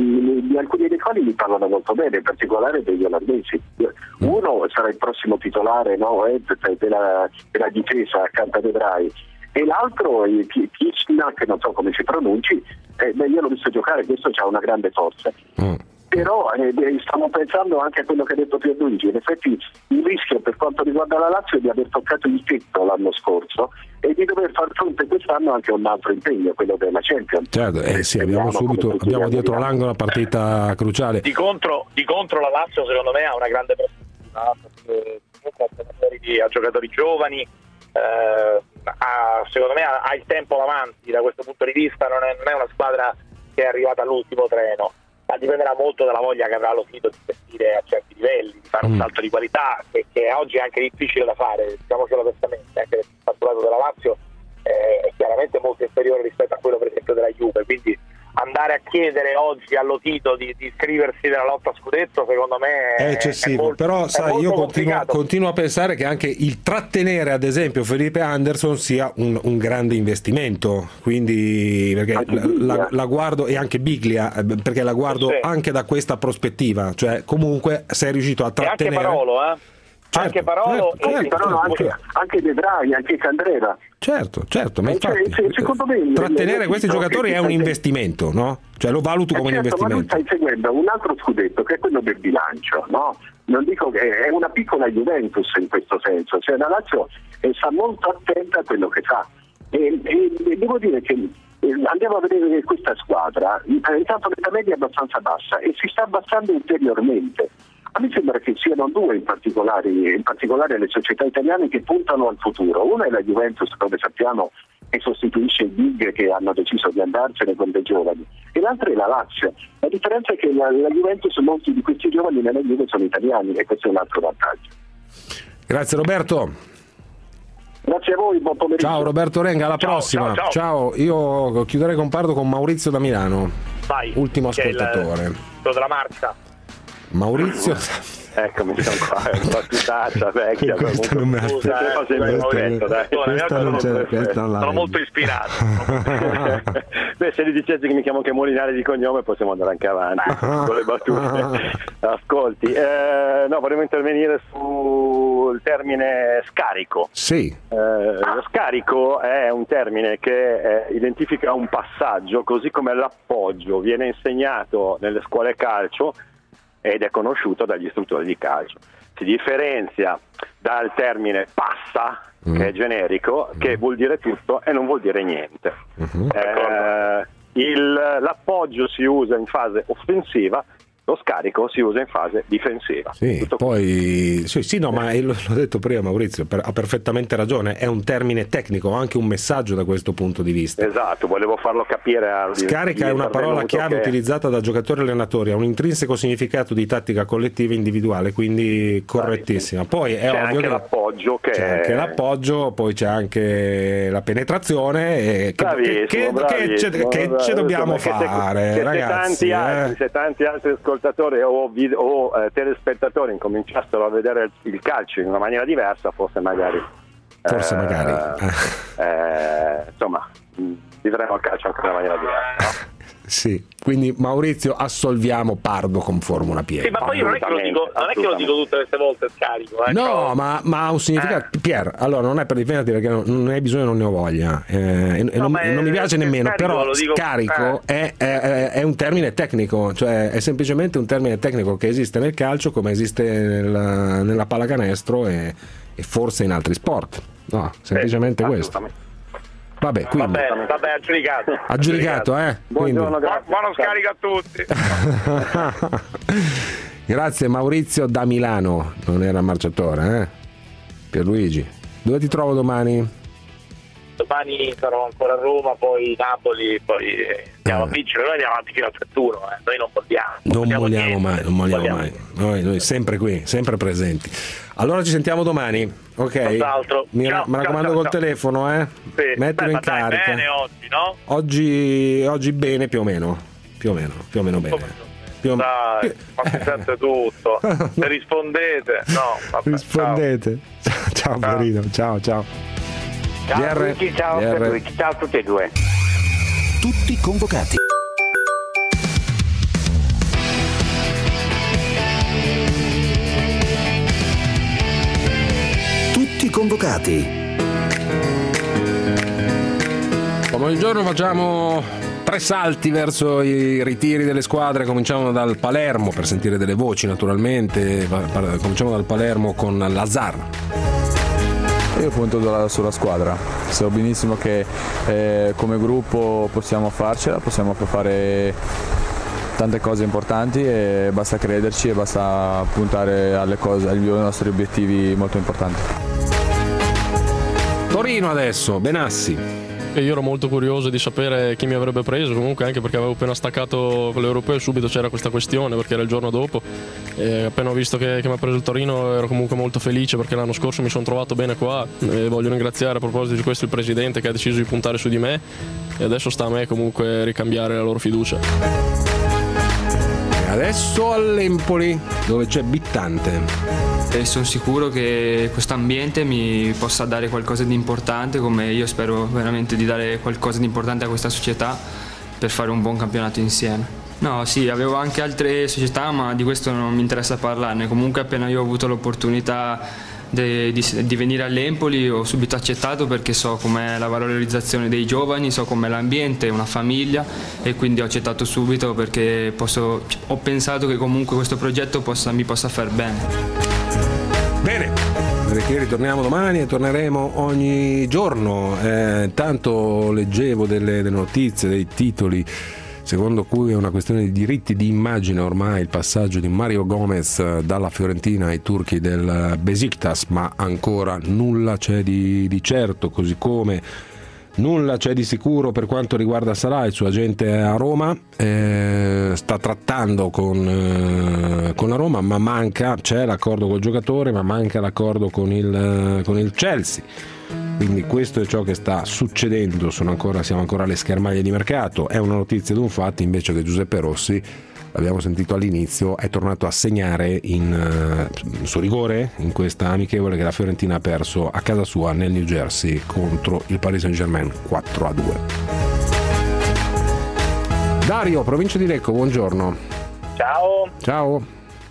mi parlano molto bene, in particolare degli olandesi. Uno sarà il prossimo titolare, no, della difesa accanto a De Vrij, e l'altro Kishnak, non so come si pronunci, io l'ho visto giocare, questo ha una grande forza. Però stiamo pensando anche a quello che ha detto Pierluigi. In effetti il rischio per quanto riguarda la Lazio è di aver toccato il tetto l'anno scorso e di dover far fronte quest'anno anche a un altro impegno, quello della Champions. Certo, sì, abbiamo dietro l'angolo una partita cruciale. Di contro la Lazio secondo me ha una grande prospettiva, perché ha giocatori giovani, secondo me ha il tempo davanti da questo punto di vista, non è una squadra che è arrivata all'ultimo treno. Ma dipenderà molto dalla voglia che avrà lo Tito di investire a certi livelli, di fare un salto di qualità che oggi è anche difficile da fare, diciamocelo apertamente, anche il fatturato della Lazio è chiaramente molto inferiore rispetto a quello per esempio della Juve, quindi andare a chiedere oggi allo Tito di iscriversi nella lotta a scudetto secondo me è eccessivo, però sai, io continuo a pensare che anche il trattenere ad esempio Felipe Anderson sia un grande investimento, quindi perché la guardo, e anche Biglia, perché la guardo anche da questa prospettiva, cioè comunque sei riuscito a trattenere, e anche Parolo, anche Parolo, anche De Vrij, anche Candreva. Certo, ma infatti secondo me trattenere questi giocatori è un investimento, no? Cioè lo valuto come un investimento. Ma tu stai seguendo un altro scudetto che è quello del bilancio, no? Non dico che è una piccola Juventus in questo senso, cioè la Lazio sta molto attenta a quello che fa e devo dire che andiamo a vedere questa squadra, intanto l'età media è abbastanza bassa e si sta abbassando ulteriormente. A me sembra che siano 2 in particolare le società italiane che puntano al futuro. Una è la Juventus, dove sappiamo che sostituisce il Big che hanno deciso di andarsene con dei giovani, e l'altra è la Lazio. La differenza è che la Juventus, molti di questi giovani nella Juve sono italiani, e questo è un altro vantaggio. Grazie Roberto. Grazie a voi, buon pomeriggio. Ciao Roberto Renga, alla prossima. Ciao. Io chiuderei con Pardo con Maurizio da Milano. Vai, ultimo ascoltatore. Quello della Marca. Maurizio. Eccomi, sono qua, è una battutaccia vecchia, non me sono molto ispirato. Beh, se gli dicete che mi chiamo anche Molinari di cognome possiamo andare anche avanti con le battute. Ascolti, no, vorremmo intervenire sul termine scarico. Sì. Lo scarico è un termine che identifica un passaggio, così come l'appoggio viene insegnato nelle scuole calcio ed è conosciuto dagli istruttori di calcio. Si differenzia dal termine passa, che è generico, che vuol dire tutto e non vuol dire niente. L'appoggio si usa in fase offensiva, lo scarico si usa in fase difensiva. Sì, poi sì, no, ma l'ho detto prima Maurizio, ha perfettamente ragione, è un termine tecnico, anche un messaggio da questo punto di vista. Esatto, volevo farlo capire. Scarica è una parola chiave utilizzata da giocatori e allenatori, ha un intrinseco significato di tattica collettiva e individuale, quindi correttissima. Poi è c'è ovvio anche l'appoggio, c'è anche l'appoggio, poi c'è anche la penetrazione, che ci dobbiamo fare, ragazzi. Se tanti altri ascoltatori o telespettatori incominciassero a vedere il calcio in una maniera diversa, forse magari insomma vivremo il calcio anche in una maniera diversa, no? Sì, quindi Maurizio, assolviamo Pardo con formula piena. Sì, ma poi io non è che lo dico tutte queste volte scarico. No, ma ha un significato. Pier, allora non è per difenderti perché non hai bisogno, non ne ho voglia. Non mi piace nemmeno, però scarico è un termine tecnico, cioè è semplicemente un termine tecnico che esiste nel calcio come esiste nella pallacanestro e forse in altri sport. No, semplicemente questo. Vabbè, quindi. Vabbè, aggiudicato. Aggiudicato, Buongiorno, buono scarico a tutti. Grazie Maurizio da Milano, non era marciatore, Pierluigi. Dove ti trovo domani? Domani sarò ancora a Roma, poi Napoli, poi andiamo a vincere. Noi andiamo avanti fino al 31, noi non molliamo. Non molliamo mai. Noi sempre qui, sempre presenti. Allora ci sentiamo domani, ok? Mi raccomando col telefono, Sì. Mettilo in carica. Bene oggi, no? Oggi bene più o meno bene. Dai, fate tutto. Se rispondete, no, vabbè, rispondete. Ciao Marino, ciao. Ciao a tutti, ciao a tutti e due. Tutti convocati. Tutti convocati. Buongiorno, facciamo 3 salti verso i ritiri delle squadre. Cominciamo dal Palermo per sentire delle voci, naturalmente. Cominciamo dal Palermo con Lazar. Io punto sulla squadra, so benissimo che come gruppo possiamo farcela, possiamo fare tante cose importanti e basta crederci e basta puntare alle cose, ai nostri obiettivi molto importanti. Torino adesso, Benassi. E io ero molto curioso di sapere chi mi avrebbe preso, comunque anche perché avevo appena staccato con l'Europeo e subito c'era questa questione perché era il giorno dopo e appena ho visto che mi ha preso il Torino ero comunque molto felice perché l'anno scorso mi sono trovato bene qua e voglio ringraziare a proposito di questo il presidente che ha deciso di puntare su di me e adesso sta a me comunque ricambiare la loro fiducia. E adesso all'Empoli dove c'è Bittante. E sono sicuro che questo ambiente mi possa dare qualcosa di importante, come io spero veramente di dare qualcosa di importante a questa società per fare un buon campionato insieme. No, sì, avevo anche altre società, ma di questo non mi interessa parlarne. Comunque appena io ho avuto l'opportunità di venire all'Empoli ho subito accettato perché so com'è la valorizzazione dei giovani, so com'è l'ambiente, una famiglia e quindi ho accettato subito perché ho pensato che comunque questo progetto mi possa far bene. Bene, perché ritorniamo domani e torneremo ogni giorno. Tanto leggevo delle notizie, dei titoli secondo cui è una questione di diritti di immagine ormai il passaggio di Mario Gomez dalla Fiorentina ai turchi del Besiktas, ma ancora nulla c'è di certo, così come Nulla c'è di sicuro per quanto riguarda Salah, il suo agente a Roma, sta trattando con la Roma, ma c'è l'accordo col giocatore, ma manca l'accordo con il Chelsea. Quindi questo è ciò che sta succedendo, siamo ancora alle schermaglie di mercato. È una notizia d'un fatto invece che Giuseppe Rossi, l'abbiamo sentito all'inizio, è tornato a segnare il suo rigore in questa amichevole che la Fiorentina ha perso a casa sua nel New Jersey contro il Paris Saint-Germain 4-2. Dario, provincia di Lecco, buongiorno. Ciao.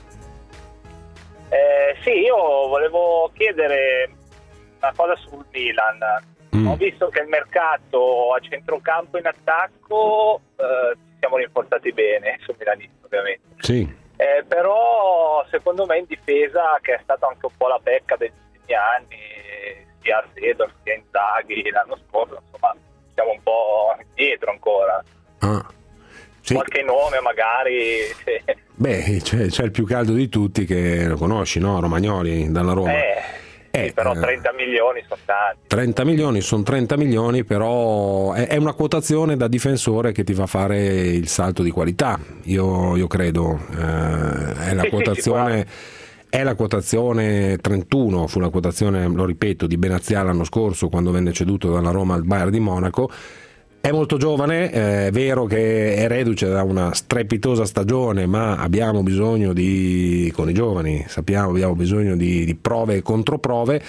Sì, io volevo chiedere una cosa sul Milan. Ho visto che il mercato a centrocampo in attacco ci siamo rinforzati bene sul milanista, ovviamente. Sì. Però secondo me in difesa, che è stata anche un po' la pecca degli ultimi anni, sia Sedor sia Inzaghi l'anno scorso, insomma siamo un po' indietro ancora. Sì. Qualche nome magari. Beh, c'è il più caldo di tutti che lo conosci, no? Romagnoli dalla Roma. Sì, però 30 milioni sono tanti. 30 milioni sono 30 milioni, però è una quotazione da difensore che ti fa fare il salto di qualità, io credo. È la quotazione. È la quotazione 31, fu la quotazione, lo ripeto, di Benaziale l'anno scorso quando venne ceduto dalla Roma al Bayern di Monaco. È molto giovane, è vero che è reduce da una strepitosa stagione, ma abbiamo bisogno con i giovani, abbiamo bisogno di prove e controprove.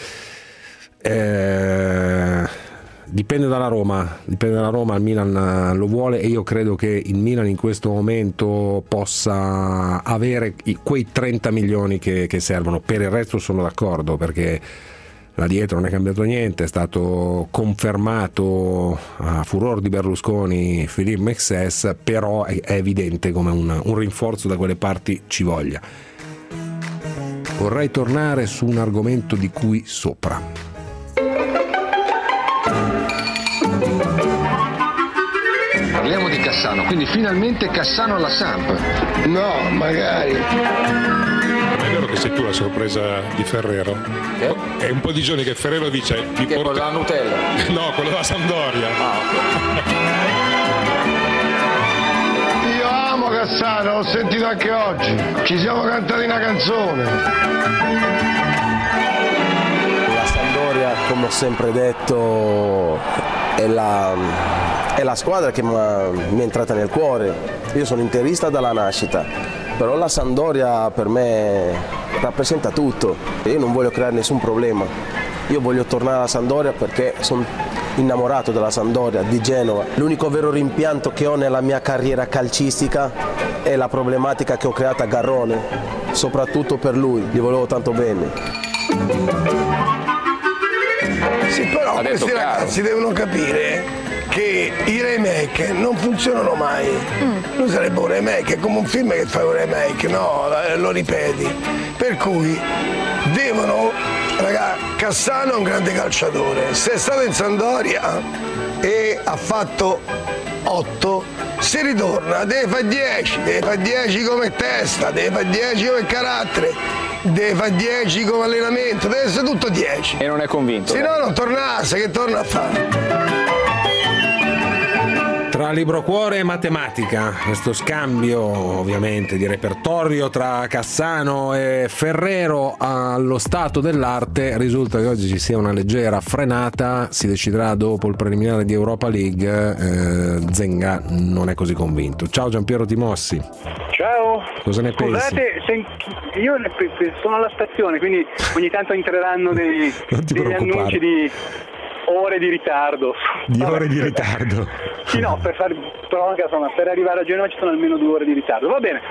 Dipende dalla Roma, il Milan lo vuole e io credo che il Milan in questo momento possa avere quei 30 milioni che servono. Per il resto sono d'accordo, perché là dietro non è cambiato niente, è stato confermato a furor di Berlusconi Philippe Mexes, però è evidente come un rinforzo da quelle parti ci voglia. Vorrei tornare su un argomento di cui sopra. Parliamo di Cassano, quindi finalmente Cassano alla Samp. No, magari. È vero che sei tu la sorpresa di Ferrero? Che? È un po' di giorni che Ferrero dice che con la Nutella? No, quello della Sampdoria. Io amo Cassano, l'ho sentito anche oggi. Ci siamo cantati una canzone. La Sampdoria, come ho sempre detto, è la squadra che mi è entrata nel cuore. Io sono interista dalla nascita, però la Sampdoria per me rappresenta tutto. Io non voglio creare nessun problema. Io voglio tornare alla Sampdoria perché sono innamorato della Sampdoria, di Genova. L'unico vero rimpianto che ho nella mia carriera calcistica è la problematica che ho creato a Garrone, soprattutto per lui, gli volevo tanto bene. Sì, però questi ragazzi devono capire che i remake non funzionano mai. Non sarebbe un remake, è come un film che fai un remake, no, lo ripeti. Per cui devono, Cassano è un grande calciatore, se è stato in Sampdoria e ha fatto 8, se ritorna deve fare 10 come testa, deve fare 10 come carattere, deve fare 10 come allenamento, deve essere tutto 10. E non è convinto? Se no non tornasse, che torna a fare? Tra libro cuore e matematica, questo scambio ovviamente di repertorio tra Cassano e Ferrero. Allo stato dell'arte risulta che oggi ci sia una leggera frenata, si deciderà dopo il preliminare di Europa League. Zenga non è così convinto. Ciao Giampiero Timossi. Ciao. Cosa ne pensi? Scusate, io sono alla stazione, quindi ogni tanto entreranno degli annunci di ore di ritardo. Ore di ritardo? Sì, no, per fare cronaca, insomma, per arrivare a Genova ci sono almeno 2 ore di ritardo. Va bene.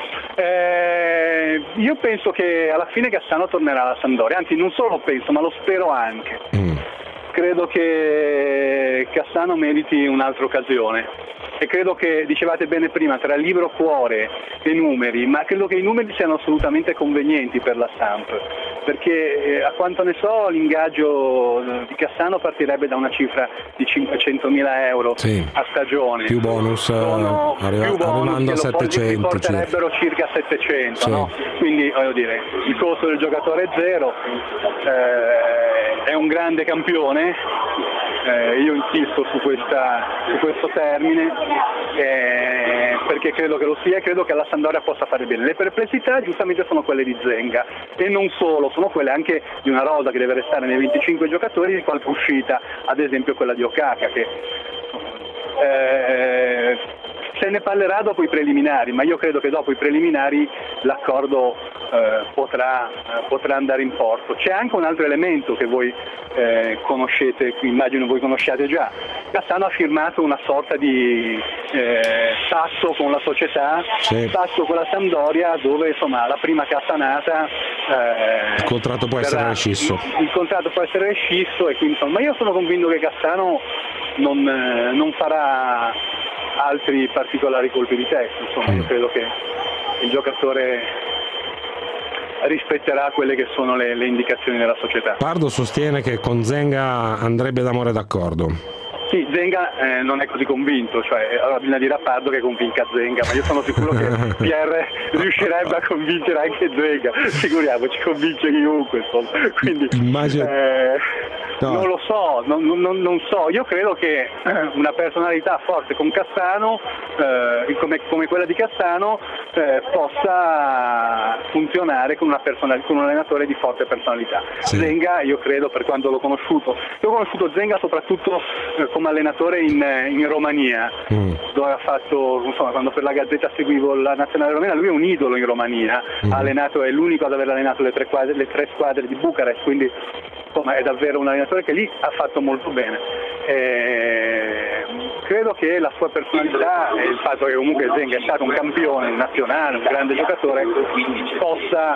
Io penso che alla fine Cassano tornerà alla Sampdoria, anzi non solo lo penso, ma lo spero anche. Credo che Cassano meriti un'altra occasione. E credo che, dicevate bene prima, tra libro cuore e numeri, ma credo che i numeri siano assolutamente convenienti per la Samp, perché a quanto ne so l'ingaggio di Cassano partirebbe da una cifra di 500.000 euro a stagione, più bonus, arrivando a 700, li porterebbero circa 700, sì. No? Quindi voglio dire, il costo del giocatore è zero, è un grande campione io insisto su questo termine perché credo che lo sia e credo che alla Sampdoria possa fare bene. Le perplessità giustamente sono quelle di Zenga e non solo, sono quelle anche di una rosa che deve restare nei 25 giocatori, di qualche uscita, ad esempio quella di Okaka che se ne parlerà dopo i preliminari, ma io credo che dopo i preliminari l'accordo potrà andare in porto. C'è anche un altro elemento che voi conoscete, immagino voi conosciate già. Cassano ha firmato una sorta di patto con la società, patto con la Sampdoria, dove insomma la prima cassanata il contratto può essere rescisso. Il contratto può essere rescisso e quindi insomma io sono convinto che Cassano non farà altri particolari colpi di testa, insomma io credo che il giocatore rispetterà quelle che sono le indicazioni della società. Pardo sostiene che con Zenga andrebbe d'amore d'accordo. Sì, Zenga non è così convinto, cioè allora bisogna dire a Pardo che convinca Zenga, ma io sono sicuro che Pierre riuscirebbe a convincere anche Zenga, figuriamoci, convince chiunque, insomma. Quindi no. Non lo so, non so, io credo che una personalità forte con Cassano, come quella di Cassano, possa funzionare con un allenatore di forte personalità. Sì. Zenga, io credo, per quanto l'ho conosciuto Zenga soprattutto come allenatore in Romania, dove ha fatto, insomma, quando per la Gazzetta seguivo la nazionale romena, lui è un idolo in Romania, ha allenato, è l'unico ad aver allenato le tre squadre di Bucarest, quindi insomma è davvero un allenatore che lì ha fatto molto bene. Credo che la sua personalità e il fatto che comunque Zenga è stato un campione nazionale, un grande giocatore, possa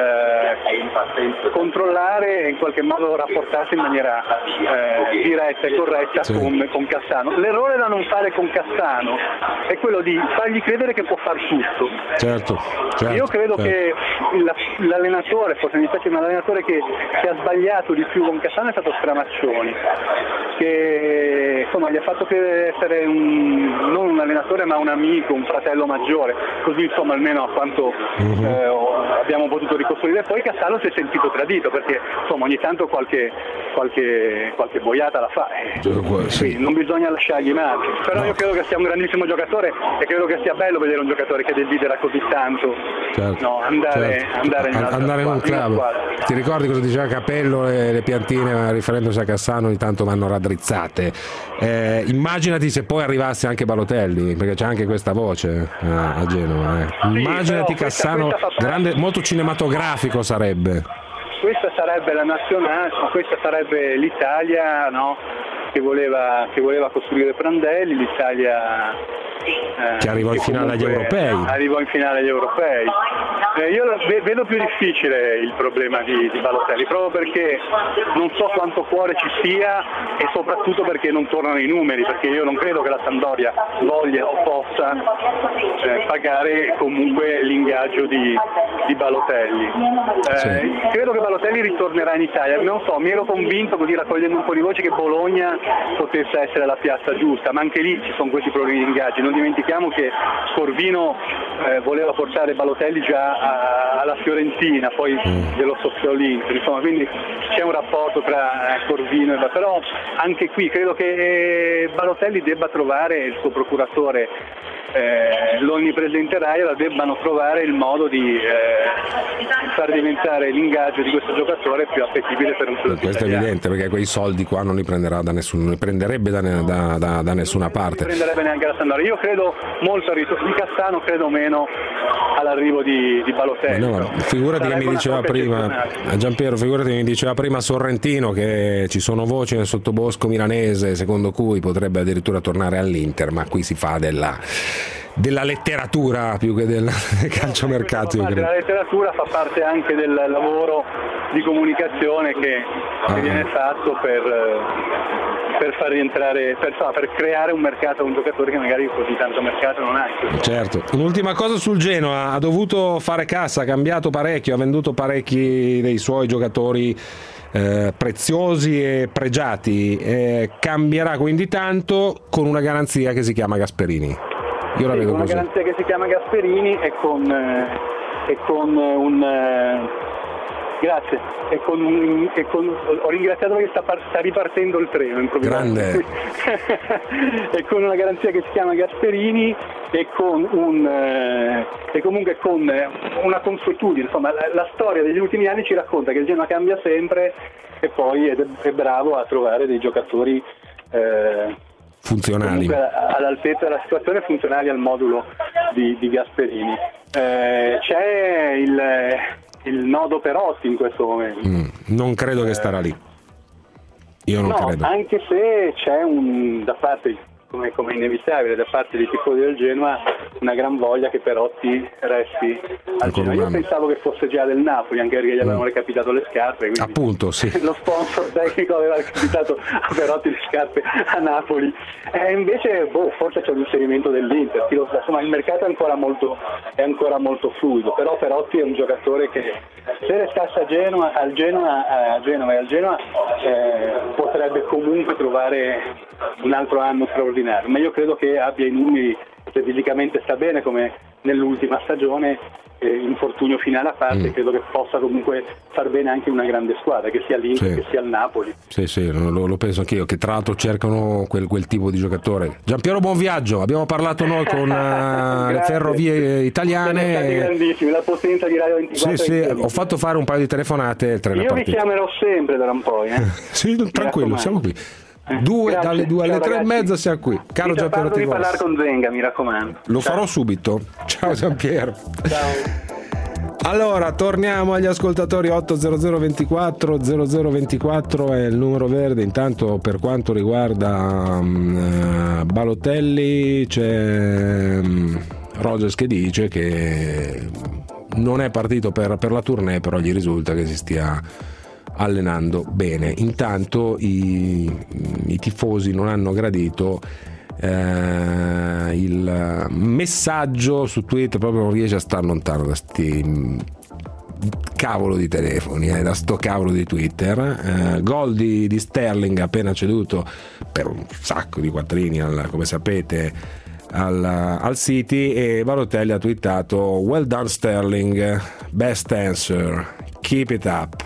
controllare e in qualche modo rapportarsi in maniera diretta e corretta con Cassano. L'errore da non fare con Cassano è quello di fargli credere che può far tutto. Certo. Io credo che l'allenatore, forse in Italia un allenatore che ha sbagliato di più con Cassano è stato Stramaccioni, che insomma gli ha fatto credere essere non un allenatore ma un amico, un fratello maggiore, così insomma almeno a quanto abbiamo potuto ricostruire. Poi Cassano si è sentito tradito perché insomma ogni tanto qualche boiata la fa, non bisogna lasciargli margini, però io credo che sia un grandissimo giocatore e credo che sia bello vedere un giocatore che desidera così tanto andare in un club. Ti ricordi cosa diceva Capello? Le piantine, riferendosi a Cassano, ogni tanto vanno raddrizzate. Immaginati se poi arrivasse anche Balotelli, perché c'è anche questa voce a Genova. Immaginati Cassano, grande, molto cinematografico sarebbe. Questa sarebbe la nazionale, questa sarebbe l'Italia, no? Che voleva costruire Prandelli, l'Italia che arrivò in finale agli europei. Io vedo più difficile il problema di Balotelli, proprio perché non so quanto cuore ci sia e soprattutto perché non tornano i numeri, perché io non credo che la Sampdoria voglia o possa pagare comunque l'ingaggio di Balotelli. Credo che Balotelli ritornerà in Italia, non so, mi ero convinto, così raccogliendo un po' di voci, che Bologna potesse essere la piazza giusta, ma anche lì ci sono questi problemi di ingaggi. Non dimentichiamo che Corvino voleva portare Balotelli già alla Fiorentina, poi glielo soffiò l'Inter, insomma, quindi c'è un rapporto tra Corvino e però anche qui credo che Balotelli debba trovare il suo procuratore, l'onnipresente Raiola, debbano trovare il modo di far diventare l'ingaggio di questo giocatore più appetibile per un club Questo italiano. è evidente, perché quei soldi qua non li prenderà da nessuno, non li prenderebbe da nessuna parte. Non li prenderebbe neanche la Sampdoria. Io credo molto al ritorno di Cassano, credo meno all'arrivo di Balotelli. No, figurati che mi diceva prima Giampiero, figurati che mi diceva prima Sorrentino che ci sono voci nel sottobosco milanese secondo cui potrebbe addirittura tornare all'Inter, ma qui si fa della letteratura più che del calciomercato. La letteratura fa parte anche del lavoro di comunicazione che viene fatto per far rientrare, per creare un mercato a un giocatore che magari così tanto mercato non ha. Certo. Un'ultima cosa sul Genoa, ha dovuto fare cassa, ha cambiato parecchio, ha venduto parecchi dei suoi giocatori preziosi e pregiati, cambierà quindi tanto con una garanzia che si chiama Gasperini. Io la vedo una così. Garanzia che si chiama Gasperini e con Grazie. Ho ringraziato perché sta ripartendo il treno improvvisamente. Grande. E con una garanzia che si chiama Gasperini e comunque con una consuetudine. Insomma, la storia degli ultimi anni ci racconta che il Genoa cambia sempre e poi è bravo a trovare dei giocatori funzionali all'altezza della situazione, funzionali al modulo di Gasperini. C'è il nodo Perotti in questo momento. Non credo che starà lì. Io non credo. Anche se c'è da parte, come inevitabile, da parte dei tifosi del Genoa, una gran voglia che Perotti resti al Genoa. Io pensavo che fosse già del Napoli, anche perché gli avevano recapitato le scarpe. Appunto, sì. Lo sponsor tecnico aveva recapitato a Perotti le scarpe a Napoli. E invece, forse c'è l'inserimento dell'Inter. Insomma, il mercato è ancora molto fluido, però Perotti è un giocatore che, se restasse a Genova potrebbe comunque trovare un altro anno straordinario, ma io credo che abbia i numeri, se fisicamente sta bene come nell'ultima stagione, infortunio finale a parte, credo che possa comunque far bene anche una grande squadra, che sia l'Inter, che sia il Napoli. Sì, lo penso anch'io, che tra l'altro cercano quel tipo di giocatore. Giampiero Buonviaggio, abbiamo parlato noi con le ferrovie italiane. Grandissimi, la potenza di Radio 24. Sì, ho fatto fare un paio di telefonate. Io vi chiamerò sempre da un po'. Sì, tranquillo, siamo qui. Dalle 2 alle 3 e mezza siamo qui. Caro Giampiero Tivoli. Parlare con Zenga, mi raccomando. Lo farò subito. Ciao Giampiero. Ciao. Allora, torniamo agli ascoltatori. 80024 0024 è il numero verde. Intanto, per quanto riguarda Balotelli, c'è Rogers che dice che non è partito per la tournée, però gli risulta che si stia allenando bene. Intanto i tifosi non hanno gradito il messaggio su Twitter, proprio non riesce a star lontano da sti cavolo di telefoni, da sto cavolo di Twitter. Gol di Sterling appena ceduto per un sacco di quattrini come sapete al City, e Balotelli ha twittato: well done Sterling, best answer, keep it up.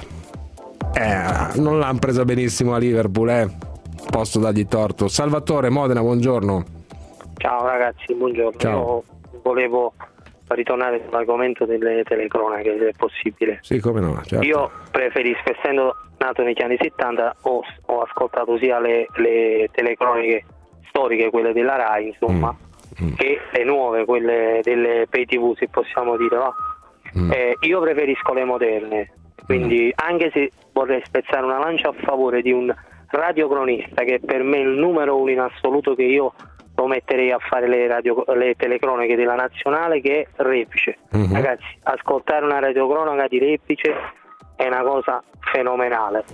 Non l'hanno presa benissimo a Liverpool, posso dargli torto. Salvatore, Modena, buongiorno. Ciao ragazzi, buongiorno. Ciao. Io volevo ritornare sull'argomento delle telecronache, se è possibile. Sì, come no, certo. Io preferisco, essendo nato negli anni 70, ho ascoltato sia le telecronache storiche, quelle della Rai, insomma, che le nuove, quelle delle pay TV, se possiamo dire, va? Io preferisco le moderne, quindi anche se vorrei spezzare una lancia a favore di un radiocronista, che per me è il numero uno in assoluto, che io lo metterei a fare le telecronache della nazionale, che è Repice. Ragazzi, ascoltare una radiocronaca di Repice è una cosa fenomenale.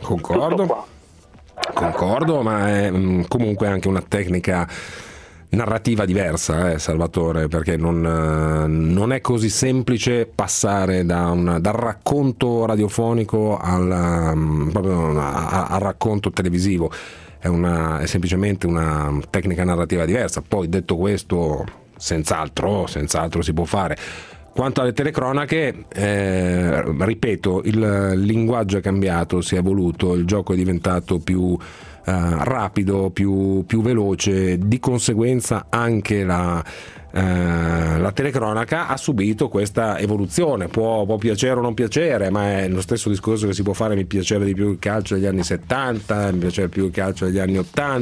Concordo, ma è comunque anche una tecnica narrativa diversa, Salvatore, perché non è così semplice passare dal racconto radiofonico proprio al racconto televisivo. È semplicemente una tecnica narrativa diversa. Poi, detto questo, senz'altro si può fare. Quanto alle telecronache, ripeto, il linguaggio è cambiato, si è evoluto, il gioco è diventato più rapido, più veloce, di conseguenza anche la telecronaca ha subito questa evoluzione. Può piacere o non piacere, ma è lo stesso discorso che si può fare: mi piaceva di più il calcio degli anni 70, mi piaceva più il calcio degli anni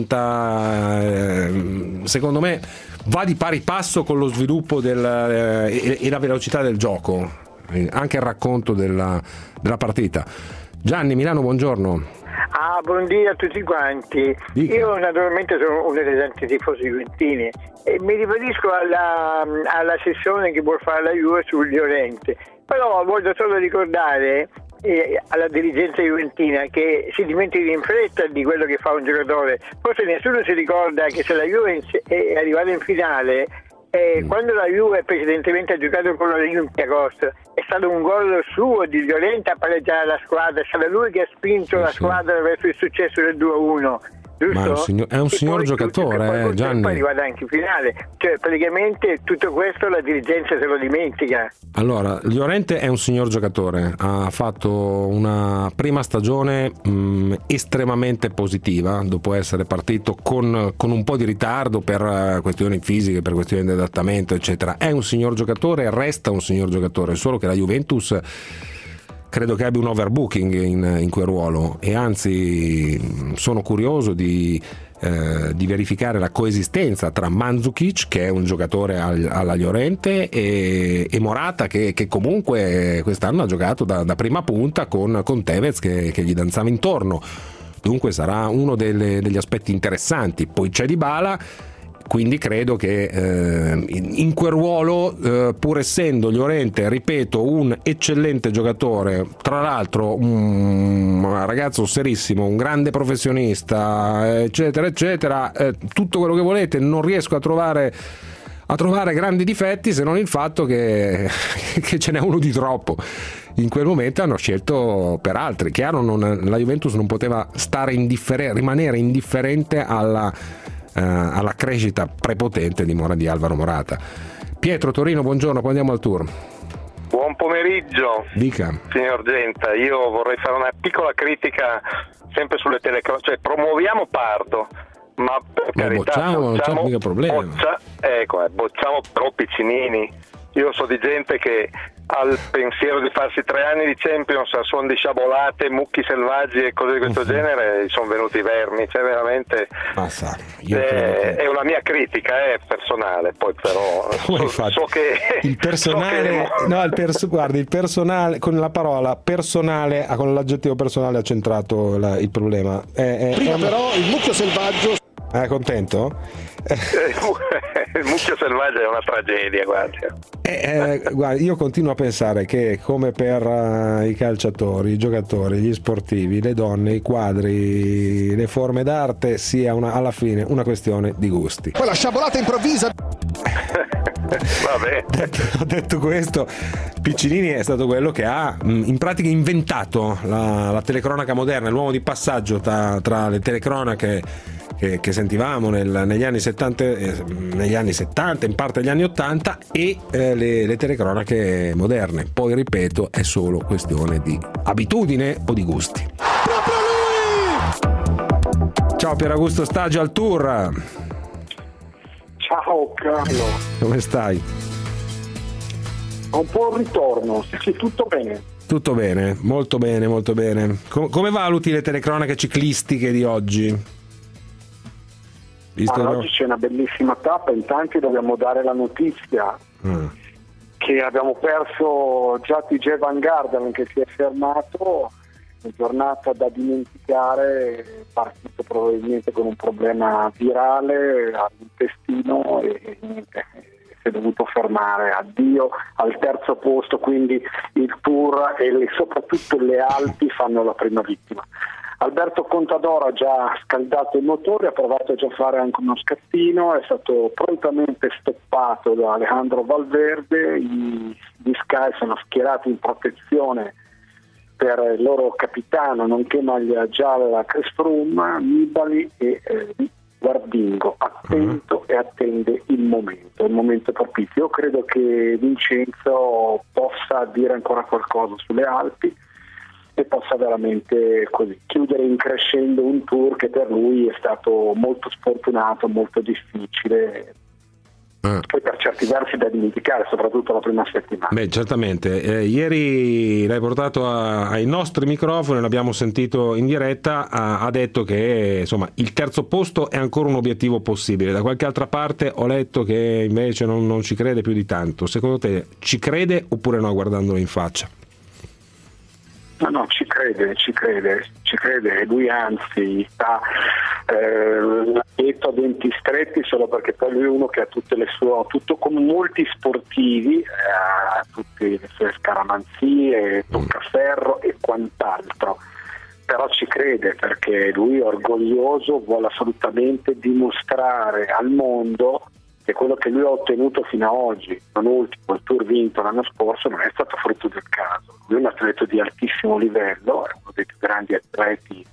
80. Secondo me va di pari passo con lo sviluppo e la velocità del gioco, anche il racconto della partita. Gianni, Milano, buongiorno. Buongiorno a tutti quanti. Io naturalmente sono uno dei tanti tifosi juventini e mi riferisco alla sessione che vuol fare la Juve sul Llorente, però voglio solo ricordare alla dirigenza juventina che si dimentichi in fretta di quello che fa un giocatore. Forse nessuno si ricorda che se la Juve è arrivata in finale, quando la Juve precedentemente ha giocato con l'Olympiacos, è stato un gol suo di Llorente a pareggiare la squadra, è stato lui che ha spinto la squadra verso il successo del 2-1. giusto? Ma è un signor giocatore, Gianni. Poi arriva anche in finale, cioè praticamente tutto questo la dirigenza se lo dimentica. Allora, Llorente è un signor giocatore, ha fatto una prima stagione estremamente positiva dopo essere partito con un po' di ritardo per questioni fisiche, per questioni di adattamento eccetera. È un signor giocatore, resta un signor giocatore, solo che la Juventus credo che abbia un overbooking in quel ruolo, e anzi sono curioso di verificare la coesistenza tra Mandzukic, che è un giocatore alla Llorente, e Morata, che comunque quest'anno ha giocato da prima punta con Tevez che gli danzava intorno. Dunque sarà uno degli aspetti interessanti. Poi c'è Dybala, quindi credo che in quel ruolo, pur essendo Llorente, ripeto, un eccellente giocatore, tra l'altro un ragazzo serissimo, un grande professionista, eccetera eccetera, tutto quello che volete, non riesco a trovare grandi difetti, se non il fatto che ce n'è uno di troppo. In quel momento hanno scelto per altri. Chiaro, la Juventus non poteva rimanere indifferente alla crescita prepotente di Alvaro Morata. Pietro, Torino, buongiorno, poi andiamo al tour. Buon pomeriggio. Dica. Signor Genta, io vorrei fare una piccola critica sempre sulle telecronache, cioè promuoviamo Pardo, ma per carità non c'è mica problema. Bocciamo però Piccinini. Io so di gente che al pensiero di farsi 3 anni di Champions a suon di sciabolate, mucchi selvaggi e cose di questo genere sono venuti i vermi, cioè veramente è una mia critica personale, poi però so che il personale guardi, il personale, con la parola personale, con l'aggettivo personale ha centrato il problema. Prima però il mucchio selvaggio. Contento? Il mucchio selvaggio è una tragedia, guarda, io continuo a pensare che, come per i calciatori, i giocatori, gli sportivi, le donne, i quadri, le forme d'arte, sia alla fine una questione di gusti. Poi la sciabolata improvvisa. Vabbè. Detto questo, Piccinini è stato quello che ha in pratica inventato la telecronaca moderna, l'uomo di passaggio tra le telecronache che sentivamo negli anni 70, in parte negli anni 80, e le telecronache moderne. Poi ripeto, è solo questione di abitudine o di gusti. Ciao Pieraugusto Stagio al tour. Ciao Carlo. Come stai? Ho un po' il ritorno, sì, tutto bene. Tutto bene, molto bene, molto bene. Come valuti le telecronache ciclistiche di oggi? Oggi c'è una bellissima tappa, in tanti dobbiamo dare la notizia che abbiamo perso già TJ Van Garderen, che si è fermato, una giornata da dimenticare, partito probabilmente con un problema virale all'intestino e niente, si è dovuto fermare. Addio al terzo posto, quindi il Tour e soprattutto le Alpi fanno la prima vittima. Alberto Contador ha già scaldato il motore, ha provato già a fare anche uno scattino, è stato prontamente stoppato da Alejandro Valverde, gli Sky sono schierati in protezione per il loro capitano, nonché maglia gialla Chris Froome, Nibali e Guardingo. Attento e attende il momento propizio. Io credo che Vincenzo possa dire ancora qualcosa sulle Alpi e possa veramente così chiudere in crescendo un Tour che per lui è stato molto sfortunato, molto difficile e per certi versi da dimenticare, soprattutto la prima settimana. Beh, certamente. Ieri l'hai portato ai nostri microfoni, l'abbiamo sentito in diretta, ha detto che insomma il terzo posto è ancora un obiettivo possibile. Da qualche altra parte ho letto che invece non ci crede più di tanto. Secondo te ci crede oppure no, guardandolo in faccia? No, ci crede, lui anzi sta detto a denti stretti, solo perché poi lui è uno che ha tutto come molti sportivi, ha tutte le sue scaramanzie, toccaferro e quant'altro, però ci crede perché lui è orgoglioso, vuole assolutamente dimostrare al mondo che quello che lui ha ottenuto fino ad oggi, non ultimo il Tour vinto l'anno scorso, non è stato frutto del caso. Lui è un atleta di altissimo livello, è uno dei più grandi atleti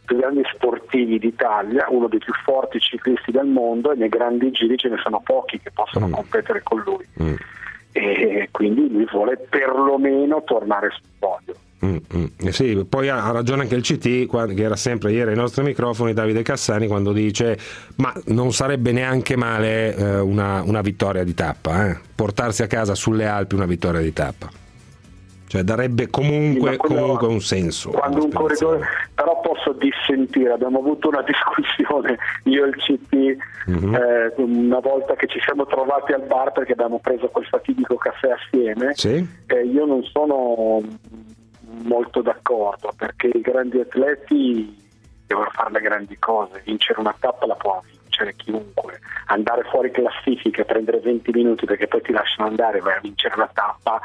più grandi sportivi d'Italia, uno dei più forti ciclisti del mondo, e nei grandi giri ce ne sono pochi che possono competere con lui. E quindi lui vuole perlomeno tornare sul podio. Sì, poi ha ragione anche il CT, che era sempre ieri ai nostri microfoni, Davide Cassani, quando dice ma non sarebbe neanche male una vittoria di tappa, portarsi a casa sulle Alpi una vittoria di tappa, cioè darebbe comunque un senso. Quando un corridore, però posso dissentire, abbiamo avuto una discussione io e il CT una volta che ci siamo trovati al bar perché abbiamo preso quel fatidico caffè assieme. Io non sono molto d'accordo, perché i grandi atleti devono fare le grandi cose, vincere una tappa la può vincere chiunque, andare fuori classifica e prendere 20 minuti perché poi ti lasciano andare, vai a vincere una tappa,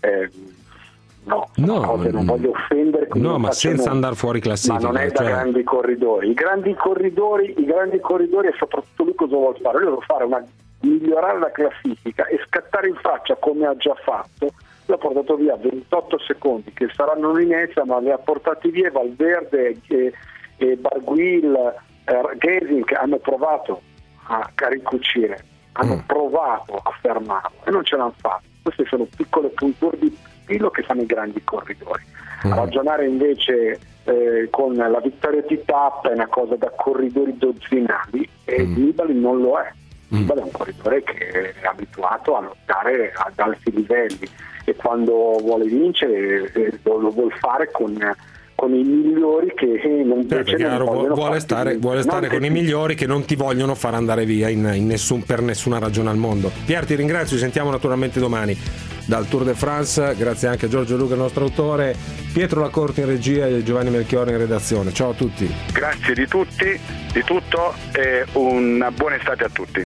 non voglio offendere, ma senza andare fuori classifica, ma non è da grandi corridori. I grandi corridori e soprattutto lui cosa vuole fare? Lui deve fare migliorare la classifica e scattare in faccia, come ha già fatto. L'ha portato via 28 secondi che saranno un'inezia, ma li ha portati via Valverde e Barguil, Gesing, che hanno provato a ricucire, hanno provato a fermarlo e non ce l'hanno fatto. Queste sono piccole punture di filo che fanno i grandi corridori. A ragionare invece con la vittoria di tappa è una cosa da corridori dozzinali, e Nibali non lo è. Nibali è un corridore che è abituato a lottare ad alti livelli, e quando vuole vincere lo vuole fare con i migliori che non vuole stare con i migliori che non ti vogliono far andare via per nessuna ragione al mondo. Pier, ti ringrazio, ci sentiamo naturalmente domani dal Tour de France. Grazie anche a Giorgio Luca, il nostro autore, Pietro Lacorte in regia e Giovanni Melchiorre in redazione. Ciao a tutti. Grazie di tutto e una buona estate a tutti.